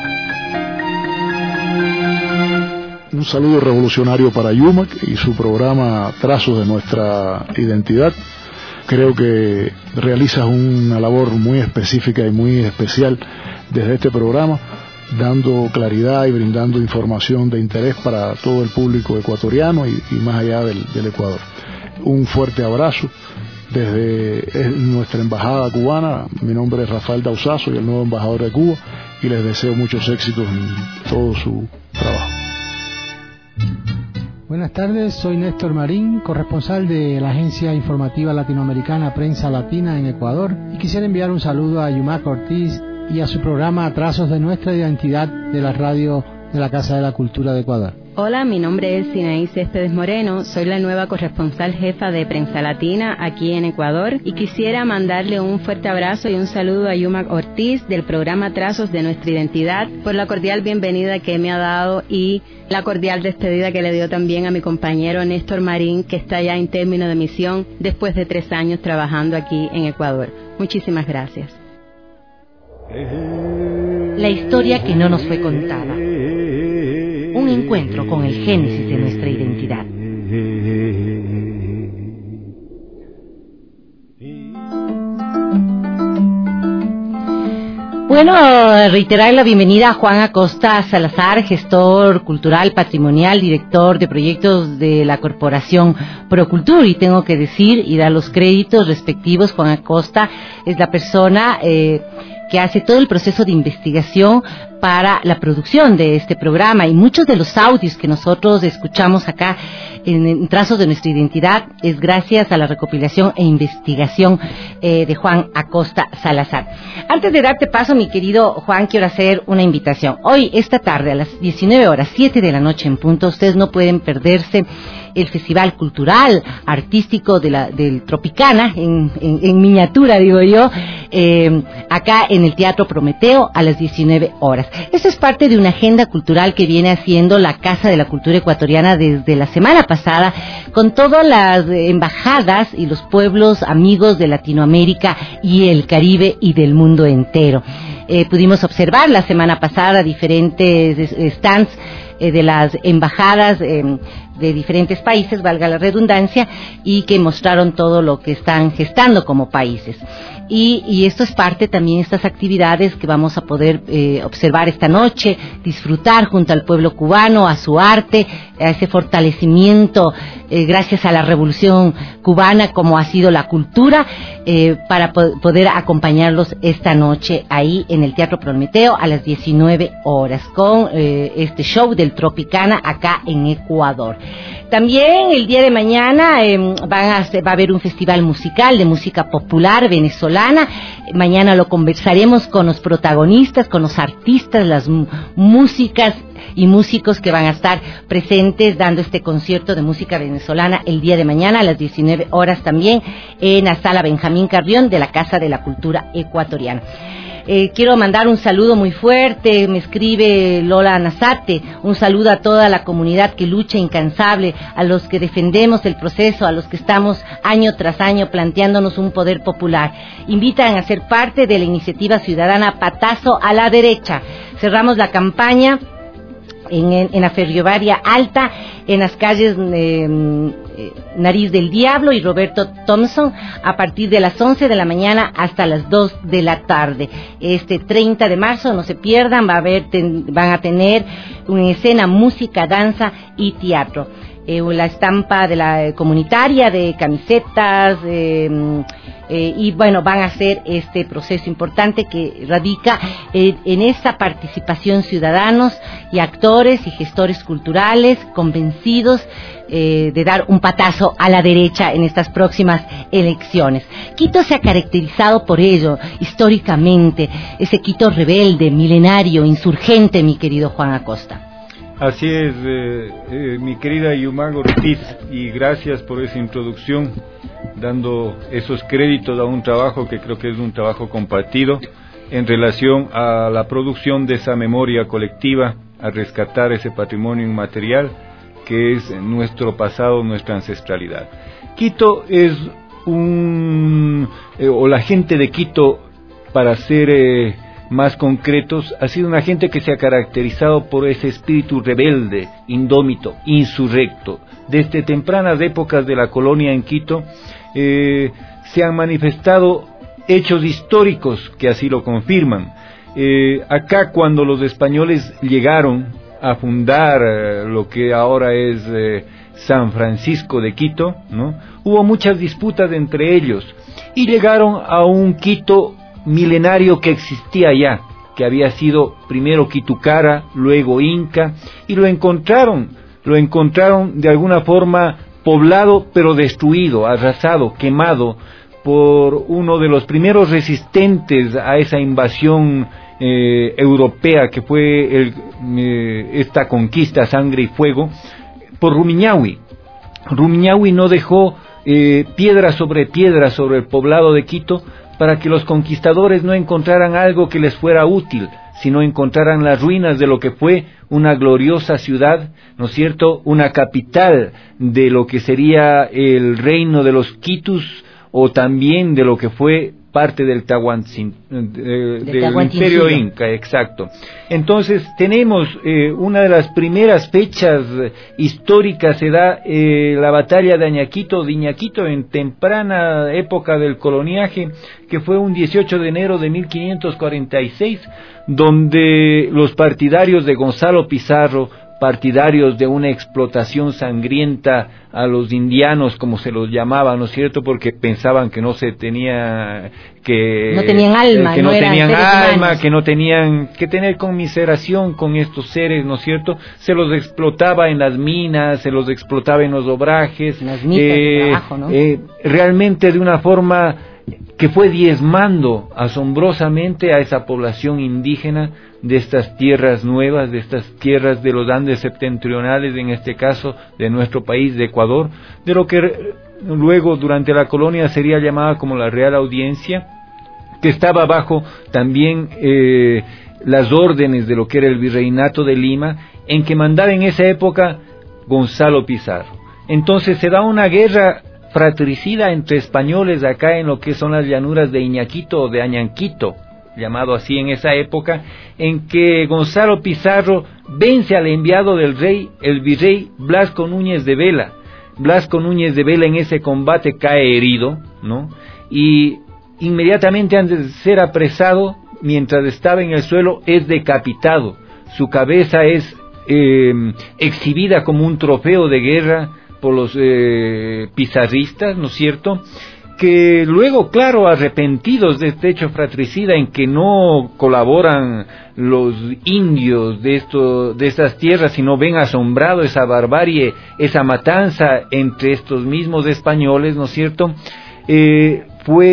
Un saludo revolucionario para Yumac y su programa Trazos de Nuestra Identidad. Creo que realizas una labor muy específica y muy especial desde este programa, dando claridad y brindando información de interés para todo el público ecuatoriano y, y más allá del, del Ecuador. Un fuerte abrazo desde nuestra embajada cubana. Mi nombre es Rafael Dausazo, soy el nuevo embajador de Cuba y les deseo muchos éxitos en todo su trabajo. Buenas tardes, soy Néstor Marín, corresponsal de la agencia informativa latinoamericana Prensa Latina en Ecuador, y quisiera enviar un saludo a Yumac Ortiz y a su programa Trazos de Nuestra Identidad de la radio de la Casa de la Cultura de Ecuador. Hola, mi nombre es Sinaí Céspedes Moreno, soy la nueva corresponsal jefa de Prensa Latina aquí en Ecuador y quisiera mandarle un fuerte abrazo y un saludo a Yumac Ortiz del programa Trazos de Nuestra Identidad por la cordial bienvenida que me ha dado y la cordial despedida que le dio también a mi compañero Néstor Marín, que está ya en término de misión después de tres años trabajando aquí en Ecuador. Muchísimas gracias. La historia que no nos fue contada. Un encuentro con el génesis de nuestra identidad. Bueno, reiterar la bienvenida a Juan Acosta Salazar, gestor cultural, patrimonial, director de proyectos de la corporación Procultur, y tengo que decir y dar los créditos respectivos. Juan Acosta es la persona eh, que hace todo el proceso de investigación para la producción de este programa, y muchos de los audios que nosotros escuchamos acá en, en Trazos de Nuestra Identidad es gracias a la recopilación e investigación eh, de Juan Acosta Salazar. Antes de darte paso, mi querido Juan, quiero hacer una invitación. Hoy, esta tarde, a las diecinueve horas, siete de la noche en punto, ustedes no pueden perderse el Festival Cultural Artístico de la, del Tropicana, en, en, en miniatura, digo yo, eh, acá en el Teatro Prometeo a las diecinueve horas. Esto es parte de una agenda cultural que viene haciendo la Casa de la Cultura Ecuatoriana desde la semana pasada, con todas las embajadas y los pueblos amigos de Latinoamérica y el Caribe y del mundo entero. Eh, pudimos observar la semana pasada diferentes stands eh, de las embajadas eh, de diferentes países, valga la redundancia, y que mostraron todo lo que están gestando como países. Y, y esto es parte también de estas actividades que vamos a poder eh, observar esta noche, disfrutar junto al pueblo cubano, a su arte, a ese fortalecimiento eh, gracias a la revolución cubana, como ha sido la cultura, eh, para po- poder acompañarlos esta noche ahí en el Teatro Prometeo a las diecinueve horas con eh, este show del Tropicana acá en Ecuador. También el día de mañana eh, van a, va a haber un festival musical de música popular venezolana. Mañana lo conversaremos con los protagonistas, con los artistas, las m- músicas y músicos que van a estar presentes dando este concierto de música venezolana el día de mañana a las diecinueve horas también en la Sala Benjamín Carrión de la Casa de la Cultura Ecuatoriana. Eh, quiero mandar un saludo muy fuerte, me escribe Lola Nazate, un saludo a toda la comunidad que lucha incansable, a los que defendemos el proceso, a los que estamos año tras año planteándonos un poder popular. Invitan a ser parte de la iniciativa ciudadana Patazo a la Derecha. Cerramos la campaña en, en, en la Ferroviaria Alta, en las calles eh, eh, Nariz del Diablo y Roberto Thompson, a partir de las once de la mañana hasta las dos de la tarde. Este treinta de marzo, no se pierdan, va a haber, ten, van a tener una escena, música, danza y teatro. Eh, la estampa de la eh, comunitaria de camisetas, eh, eh, y bueno, van a hacer este proceso importante que radica eh, en esa participación ciudadanos y actores y gestores culturales convencidos eh, de dar un zapatazo a la derecha en estas próximas elecciones. Quito se ha caracterizado por ello, históricamente, ese Quito rebelde, milenario, insurgente, mi querido Juan Acosta. Así es, eh, eh, mi querida Yumac Ortiz, y gracias por esa introducción, dando esos créditos a un trabajo que creo que es un trabajo compartido en relación a la producción de esa memoria colectiva, a rescatar ese patrimonio inmaterial que es nuestro pasado, nuestra ancestralidad. Quito es un, eh, o la gente de Quito, para ser eh, más concretos, ha sido una gente que se ha caracterizado por ese espíritu rebelde, indómito, insurrecto. Desde tempranas épocas de la colonia en Quito, eh, se han manifestado hechos históricos que así lo confirman. Eh, acá, cuando los españoles llegaron a fundar eh, lo que ahora es eh, San Francisco de Quito, ¿no?, hubo muchas disputas entre ellos y llegaron a un Quito milenario que existía ya, que había sido primero Quitucara, luego Inca, y lo encontraron, lo encontraron de alguna forma poblado, pero destruido, arrasado, quemado por uno de los primeros resistentes a esa invasión eh, europea que fue el, eh, esta conquista sangre y fuego, por Rumiñahui. Rumiñahui no dejó eh, piedra sobre piedra sobre el poblado de Quito para que los conquistadores no encontraran algo que les fuera útil, sino encontraran las ruinas de lo que fue una gloriosa ciudad, ¿no es cierto?, una capital de lo que sería el reino de los Quitus, o también de lo que fue parte del, Tahuantin, de, de del Imperio Inca, exacto. Entonces tenemos eh, una de las primeras fechas históricas, se da eh, la batalla de Añaquito, de Iñaquito, en temprana época del coloniaje, que fue un dieciocho de enero de mil quinientos cuarenta y seis, donde los partidarios de Gonzalo Pizarro, partidarios de una explotación sangrienta a los indianos, como se los llamaba, ¿no es cierto?, porque pensaban que no se tenía que no tenían alma, eh, que no, no tenían alma, humanos, que no tenían que tener conmiseración con estos seres, ¿no es cierto? Se los explotaba en las minas, se los explotaba en los obrajes, las minas eh, de trabajo, ¿no? eh, realmente de una forma que fue diezmando asombrosamente a esa población indígena de estas tierras nuevas, de estas tierras de los Andes septentrionales, en este caso de nuestro país, de Ecuador, de lo que luego durante la colonia sería llamada como la Real Audiencia, que estaba bajo también eh, las órdenes de lo que era el Virreinato de Lima, en que mandaba en esa época Gonzalo Pizarro. Entonces se da una guerra fratricida entre españoles acá en lo que son las llanuras de Iñaquito o de Añanquito, llamado así en esa época, en que Gonzalo Pizarro vence al enviado del rey, el virrey Blasco Núñez de Vela. Blasco Núñez de Vela en ese combate cae herido, ¿no?, y inmediatamente antes de ser apresado, mientras estaba en el suelo, es decapitado. Su cabeza es eh, exhibida como un trofeo de guerra por los eh, pizarristas, ¿no es cierto?, que luego, claro, arrepentidos de este hecho fratricida en que no colaboran los indios de esto, de estas tierras, sino ven asombrado esa barbarie, esa matanza entre estos mismos españoles, ¿no es cierto?, eh,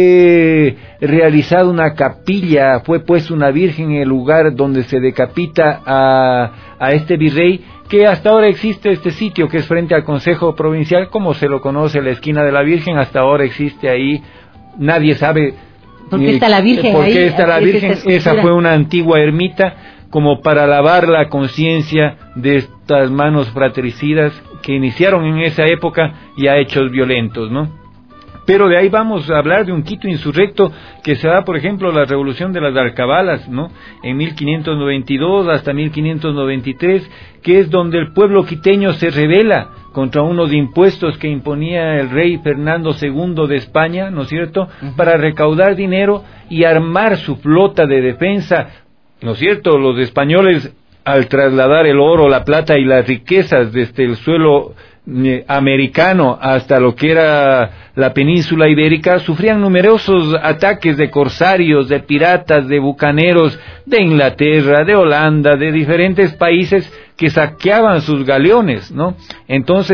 fue realizada una capilla, fue puesta una virgen en el lugar donde se decapita a, a este virrey, que hasta ahora existe este sitio que es frente al Consejo Provincial, como se lo conoce, la esquina de la Virgen, hasta ahora existe ahí, nadie sabe ¿por qué está la Virgen por qué ahí? está la Virgen, esa fue una antigua ermita, como para lavar la conciencia de estas manos fratricidas que iniciaron en esa época ya hechos violentos, ¿no? Pero de ahí vamos a hablar de un Quito insurrecto que se da, por ejemplo, la revolución de las alcabalas, ¿no?, en mil quinientos noventa y dos hasta mil quinientos noventa y tres, que es donde el pueblo quiteño se rebela contra unos impuestos que imponía el rey Fernando segundo de España, ¿no es cierto?, uh-huh, para recaudar dinero y armar su flota de defensa, ¿no es cierto? Los españoles, al trasladar el oro, la plata y las riquezas desde el suelo eh, americano hasta lo que era la península ibérica, sufrían numerosos ataques de corsarios, de piratas, de bucaneros de Inglaterra, de Holanda, de diferentes países que saqueaban sus galeones, ¿no? Entonces,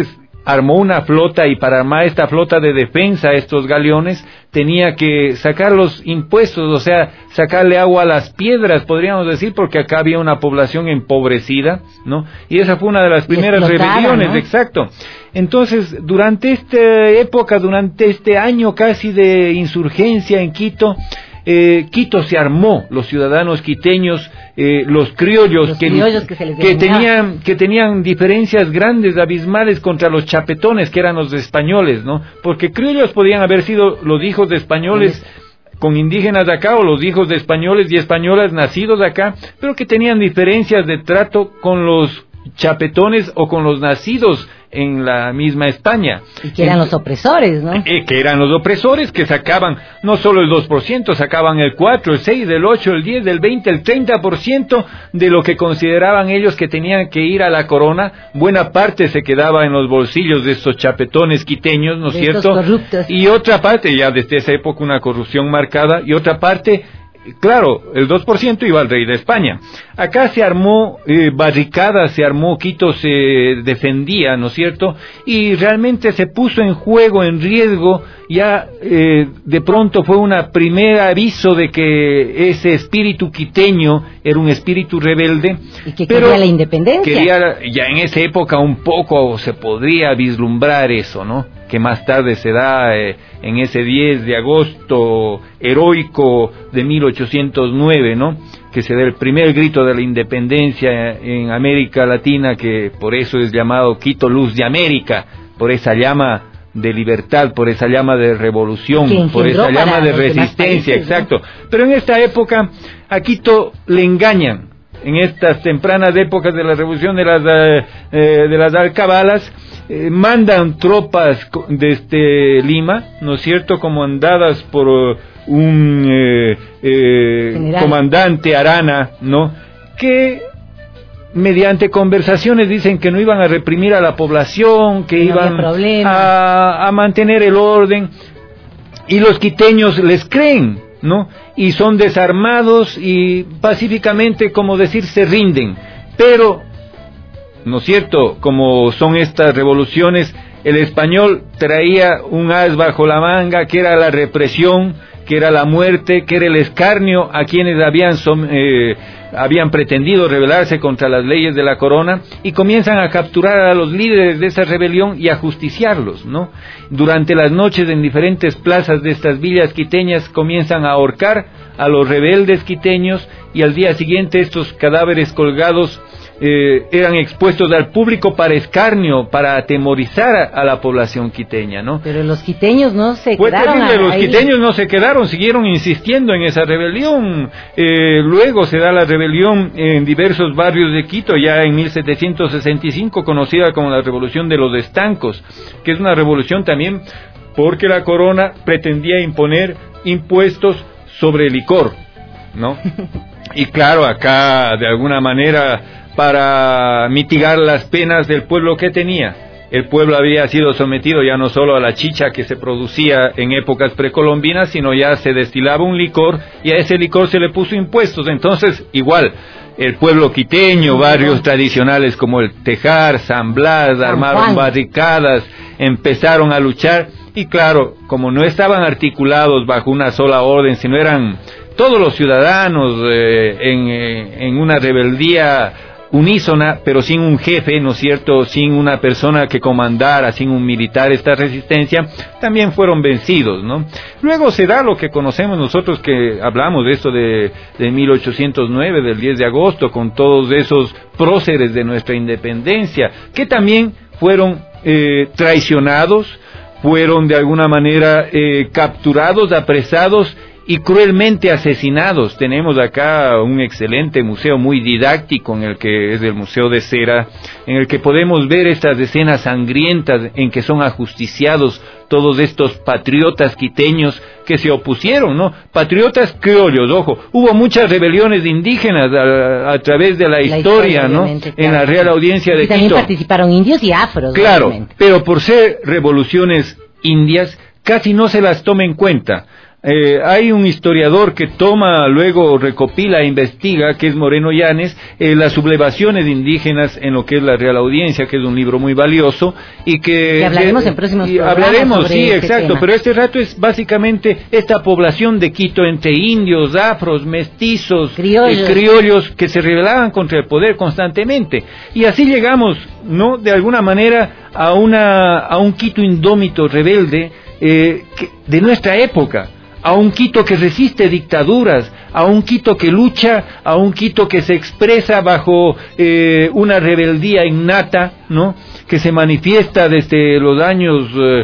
armó una flota, y para armar esta flota de defensa, estos galeones, tenía que sacar los impuestos, o sea, sacarle agua a las piedras, podríamos decir, porque acá había una población empobrecida, ¿no? Y esa fue una de las primeras rebeliones, ¿no? Exacto. Entonces, durante esta época, durante este año casi de insurgencia en Quito, Eh, Quito se armó, los ciudadanos quiteños, eh, los criollos, los que, criollos que, se les que tenían que tenían diferencias grandes, abismales contra los chapetones, que eran los españoles, ¿no? Porque criollos podían haber sido los hijos de españoles sí. con indígenas de acá, o los hijos de españoles y españolas nacidos de acá, pero que tenían diferencias de trato con los chapetones o con los nacidos en la misma España. Y que eran los opresores, ¿no? Eh, que eran los opresores, que sacaban no solo el dos por ciento, sacaban el cuatro, el seis, el ocho, el diez, el veinte, el treinta por ciento de lo que consideraban ellos que tenían que ir a la corona. Buena parte se quedaba en los bolsillos de estos chapetones quiteños, ¿no es cierto? Corruptos. Y otra parte, ya desde esa época una corrupción marcada, y otra parte, claro, el dos por ciento iba al rey de España. Acá se armó eh, barricadas, se armó, Quito se defendía, ¿no es cierto? Y realmente se puso en juego, en riesgo, ya eh, de pronto fue un primer aviso de que ese espíritu quiteño era un espíritu rebelde. Y que pero quería la independencia. Quería, ya en esa época un poco se podría vislumbrar eso, ¿no? Que más tarde se da eh, en ese diez de agosto heroico de mil ochocientos nueve, ¿no? Que se da el primer grito de la independencia en América Latina, que por eso es llamado Quito Luz de América, por esa llama de libertad, por esa llama de revolución, por esa llama de resistencia, países, exacto. ¿No? Pero en esta época a Quito le engañan, en estas tempranas épocas de la revolución de las eh, de las alcabalas. Eh, mandan tropas desde Lima, ¿no es cierto?, comandadas por uh, un eh, eh, comandante Arana, ¿no?, que mediante conversaciones dicen que no iban a reprimir a la población, que no iban a, a mantener el orden, y los quiteños les creen, ¿no?, y son desarmados y pacíficamente, como decir, se rinden. Pero ¿no es cierto? Como son estas revoluciones, el español traía un as bajo la manga, que era la represión, que era la muerte, que era el escarnio a quienes habían, eh, habían pretendido rebelarse contra las leyes de la corona, y comienzan a capturar a los líderes de esa rebelión y a justiciarlos, ¿no? Durante las noches en diferentes plazas de estas villas quiteñas comienzan a ahorcar a los rebeldes quiteños, y al día siguiente estos cadáveres colgados Eh, eran expuestos al público para escarnio, para atemorizar a, a la población quiteña, ¿no? Pero los quiteños no se Fue quedaron terrible, los ahí. quiteños no se quedaron, siguieron insistiendo en esa rebelión. Eh, luego se da la rebelión en diversos barrios de Quito, ya en mil setecientos sesenta y cinco, conocida como la Revolución de los Estancos, que es una revolución también porque la corona pretendía imponer impuestos sobre el licor, ¿no? Y claro, acá de alguna manera, para mitigar las penas del pueblo que tenía. El pueblo había sido sometido ya no solo a la chicha que se producía en épocas precolombinas, sino ya se destilaba un licor, y a ese licor se le puso impuestos. Entonces, igual, el pueblo quiteño, barrios tradicionales como el Tejar, San Blas, armaron barricadas, empezaron a luchar, y claro, como no estaban articulados bajo una sola orden, sino eran todos los ciudadanos eh, en, eh, en una rebeldía unísona, pero sin un jefe, ¿no es cierto?, sin una persona que comandara, sin un militar esta resistencia, también fueron vencidos, ¿no? Luego se da lo que conocemos nosotros, que hablamos de esto de, de mil ochocientos nueve, del diez de agosto, con todos esos próceres de nuestra independencia, que también fueron eh, traicionados, fueron de alguna manera eh, capturados, apresados y cruelmente asesinados. Tenemos acá un excelente museo muy didáctico, en el que es el Museo de Cera, en el que podemos ver estas escenas sangrientas en que son ajusticiados todos estos patriotas quiteños que se opusieron, ¿no? Patriotas criollos, ojo, hubo muchas rebeliones indígenas a, a través de la, la historia, historia, ¿no? Claro. En la Real Audiencia de y también Quito. participaron indios y afros. Claro, obviamente. pero por ser revoluciones indias, casi no se las toma en cuenta. Eh, hay un historiador que toma, luego recopila e investiga, que es Moreno Llanes, eh, las sublevaciones indígenas en lo que es la Real Audiencia, que es un libro muy valioso, y que... Que hablaremos en próximos y programas hablaremos, sobre sí, este exacto, tema. pero este rato es básicamente esta población de Quito entre indios, afros, mestizos, criollos, eh, criollos que se rebelaban contra el poder constantemente. Y así llegamos, ¿no?, de alguna manera a, una, a un Quito indómito, rebelde, eh, que, de nuestra época. A un Quito que resiste dictaduras, a un Quito que lucha, a un Quito que se expresa bajo eh, una rebeldía innata, ¿no?, que se manifiesta desde los años, eh,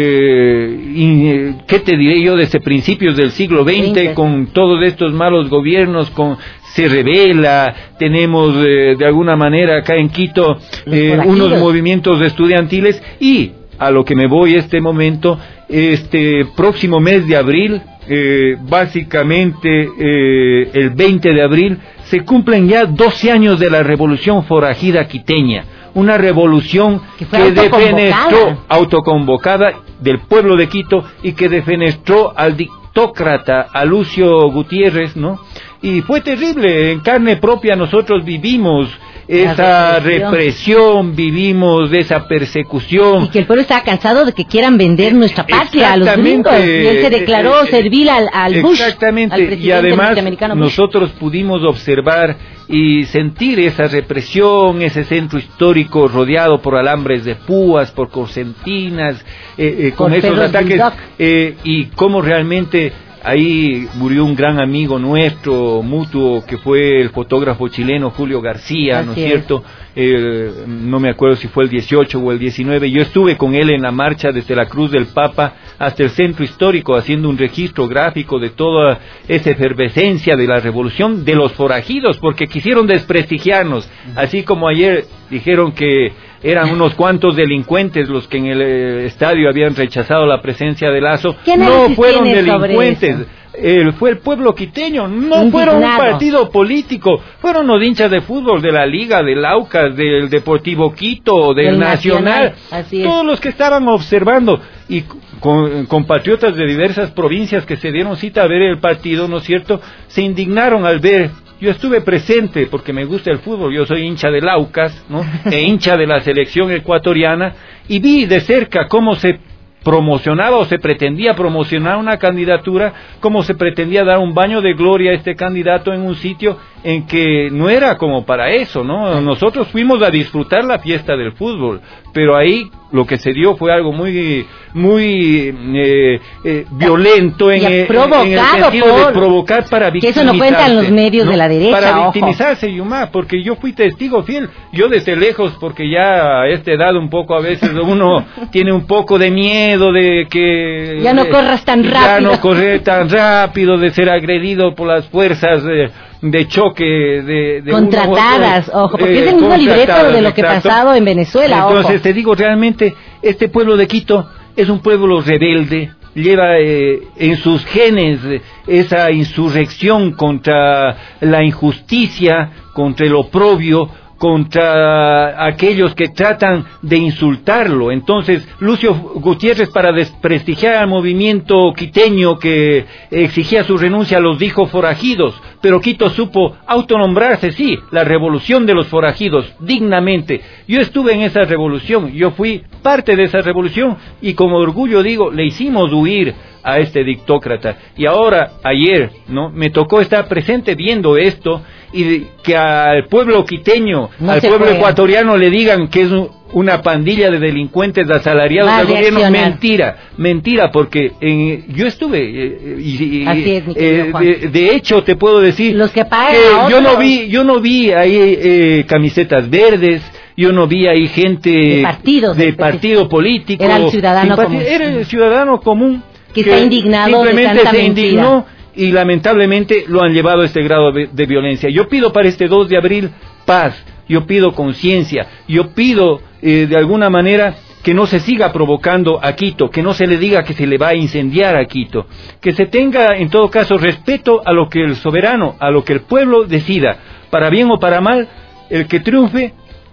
eh, y, ¿qué te diré yo?, desde principios del siglo veinte, con todos estos malos gobiernos, con se revela, tenemos eh, de alguna manera acá en Quito eh, unos movimientos estudiantiles, y a lo que me voy este momento, este próximo mes de abril, eh, básicamente eh, el veinte de abril, se cumplen ya doce años de la revolución forajida quiteña, una revolución que, que defenestró, autoconvocada del pueblo de Quito, y que defenestró al dictócrata, a Lucio Gutiérrez, ¿no? Y fue terrible, en carne propia nosotros vivimos esa represión. represión, vivimos de esa persecución. Y que el pueblo estaba cansado de que quieran vender nuestra patria a los gringos. Y él se declaró eh, eh, servil al, al Bush. Exactamente, al presidente y además norteamericano Bush. Nosotros pudimos observar y sentir esa represión, ese centro histórico rodeado por alambres de púas, por corcentinas, eh, eh, con esos ataques, eh, y cómo realmente... Ahí murió un gran amigo nuestro, mutuo, que fue el fotógrafo chileno Julio García, ¿no es cierto? Eh, no me acuerdo si fue el dieciocho o el diecinueve. Yo estuve con él en la marcha desde la Cruz del Papa hasta el centro histórico, haciendo un registro gráfico de toda esa efervescencia de la revolución, de los forajidos, porque quisieron desprestigiarnos, así como ayer dijeron que eran unos cuantos delincuentes los que en el eh, estadio habían rechazado la presencia de Lazo. No fueron delincuentes, eh, fue el pueblo quiteño, no Indignado. Fueron un partido político, fueron los hinchas de fútbol de la Liga, del Aucas, del Deportivo Quito, del, del Nacional, Nacional. Todos los que estaban observando, y con, compatriotas de diversas provincias que se dieron cita a ver el partido, ¿no es cierto?, se indignaron al ver. Yo estuve presente porque me gusta el fútbol, yo soy hincha del Aucas, ¿no?, e hincha de la selección ecuatoriana, y vi de cerca cómo se promocionaba o se pretendía promocionar una candidatura, cómo se pretendía dar un baño de gloria a este candidato en un sitio en que no era como para eso, ¿no? Nosotros fuimos a disfrutar la fiesta del fútbol, pero ahí lo que se dio fue algo muy muy eh, eh, violento en, eh, en el sentido por... de provocar para victimizarse. Que eso no cuentan los medios, ¿no?, de la derecha. Para ojo. victimizarse, Yuma, porque yo fui testigo fiel, yo desde lejos, porque ya a esta edad un poco a veces uno tiene un poco de miedo de que... Ya no corras tan rápido. Ya no correr tan rápido, de ser agredido por las fuerzas de, de choque de, de contratadas, uno, ojo, porque eh, es el mismo libreto de lo que ha pasado en Venezuela. Entonces ojo. te digo, realmente este pueblo de Quito es un pueblo rebelde, lleva eh, en sus genes eh, esa insurrección contra la injusticia, contra el oprobio, contra aquellos que tratan de insultarlo. Entonces, Lucio Gutiérrez, para desprestigiar al movimiento quiteño que exigía su renuncia, los dijo forajidos, pero Quito supo autonombrarse, sí, la revolución de los forajidos, dignamente. Yo estuve en esa revolución, yo fui parte de esa revolución, y con orgullo digo, le hicimos huir a este dictócrata. Y ahora, ayer, ¿no?, me tocó estar presente viendo esto, y que al pueblo quiteño, no al pueblo juega. ecuatoriano le digan que es un, una pandilla de delincuentes de asalariados del gobierno, mentira, mentira, porque en, yo estuve, eh, y, y, Así es, eh, de, de hecho te puedo decir Los que, pagan que yo no vi, yo no vi ahí eh, camisetas verdes, yo no vi ahí gente de, partidos, de partido político, era el ciudadano común, era el ciudadano común que, que está indignado simplemente de tanta se mentira. indignó, y lamentablemente lo han llevado a este grado de, de violencia. Yo pido para este dos de abril paz, yo pido conciencia, yo pido eh, de alguna manera que no se siga provocando a Quito, que no se le diga que se le va a incendiar a Quito, que se tenga en todo caso respeto a lo que el soberano, a lo que el pueblo decida, para bien o para mal, el que triunfe,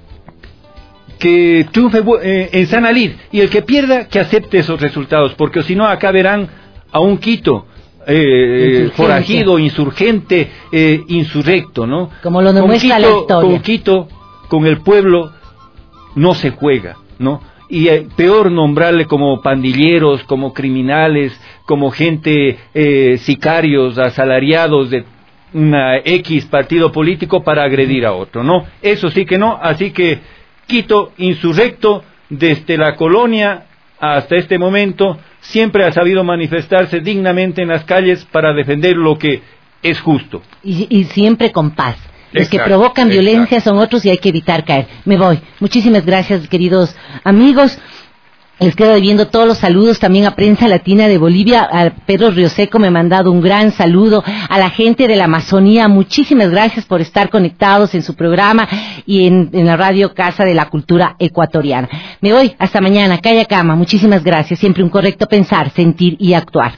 que triunfe eh, en sana lid, y el que pierda, que acepte esos resultados, porque si no acá verán a un Quito eh, forajido, insurgente, eh, insurrecto, ¿no? Como lo demuestra la historia. Con Quito, con el pueblo, no se juega, ¿no? Y eh, peor nombrarle como pandilleros, como criminales, como gente, eh, sicarios, asalariados de una X partido político para agredir a otro, ¿no? Eso sí que no, así que Quito, insurrecto, desde la colonia hasta este momento, siempre ha sabido manifestarse dignamente en las calles para defender lo que es justo. Y, y siempre con paz. Los Exacto, que provocan violencia exacto. son otros y hay que evitar caer. Me voy. Muchísimas gracias, queridos amigos. Les quedo debiendo todos los saludos también a Prensa Latina de Bolivia. A Pedro Rioseco me ha mandado un gran saludo. A la gente de la Amazonía, muchísimas gracias por estar conectados en su programa y en, en la radio Casa de la Cultura Ecuatoriana. Me voy. Hasta mañana. Calla Cama. Muchísimas gracias. Siempre un correcto pensar, sentir y actuar.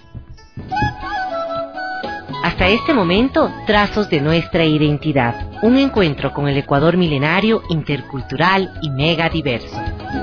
Hasta este momento, Trazos de nuestra identidad. Un encuentro con el Ecuador milenario, intercultural y mega diverso.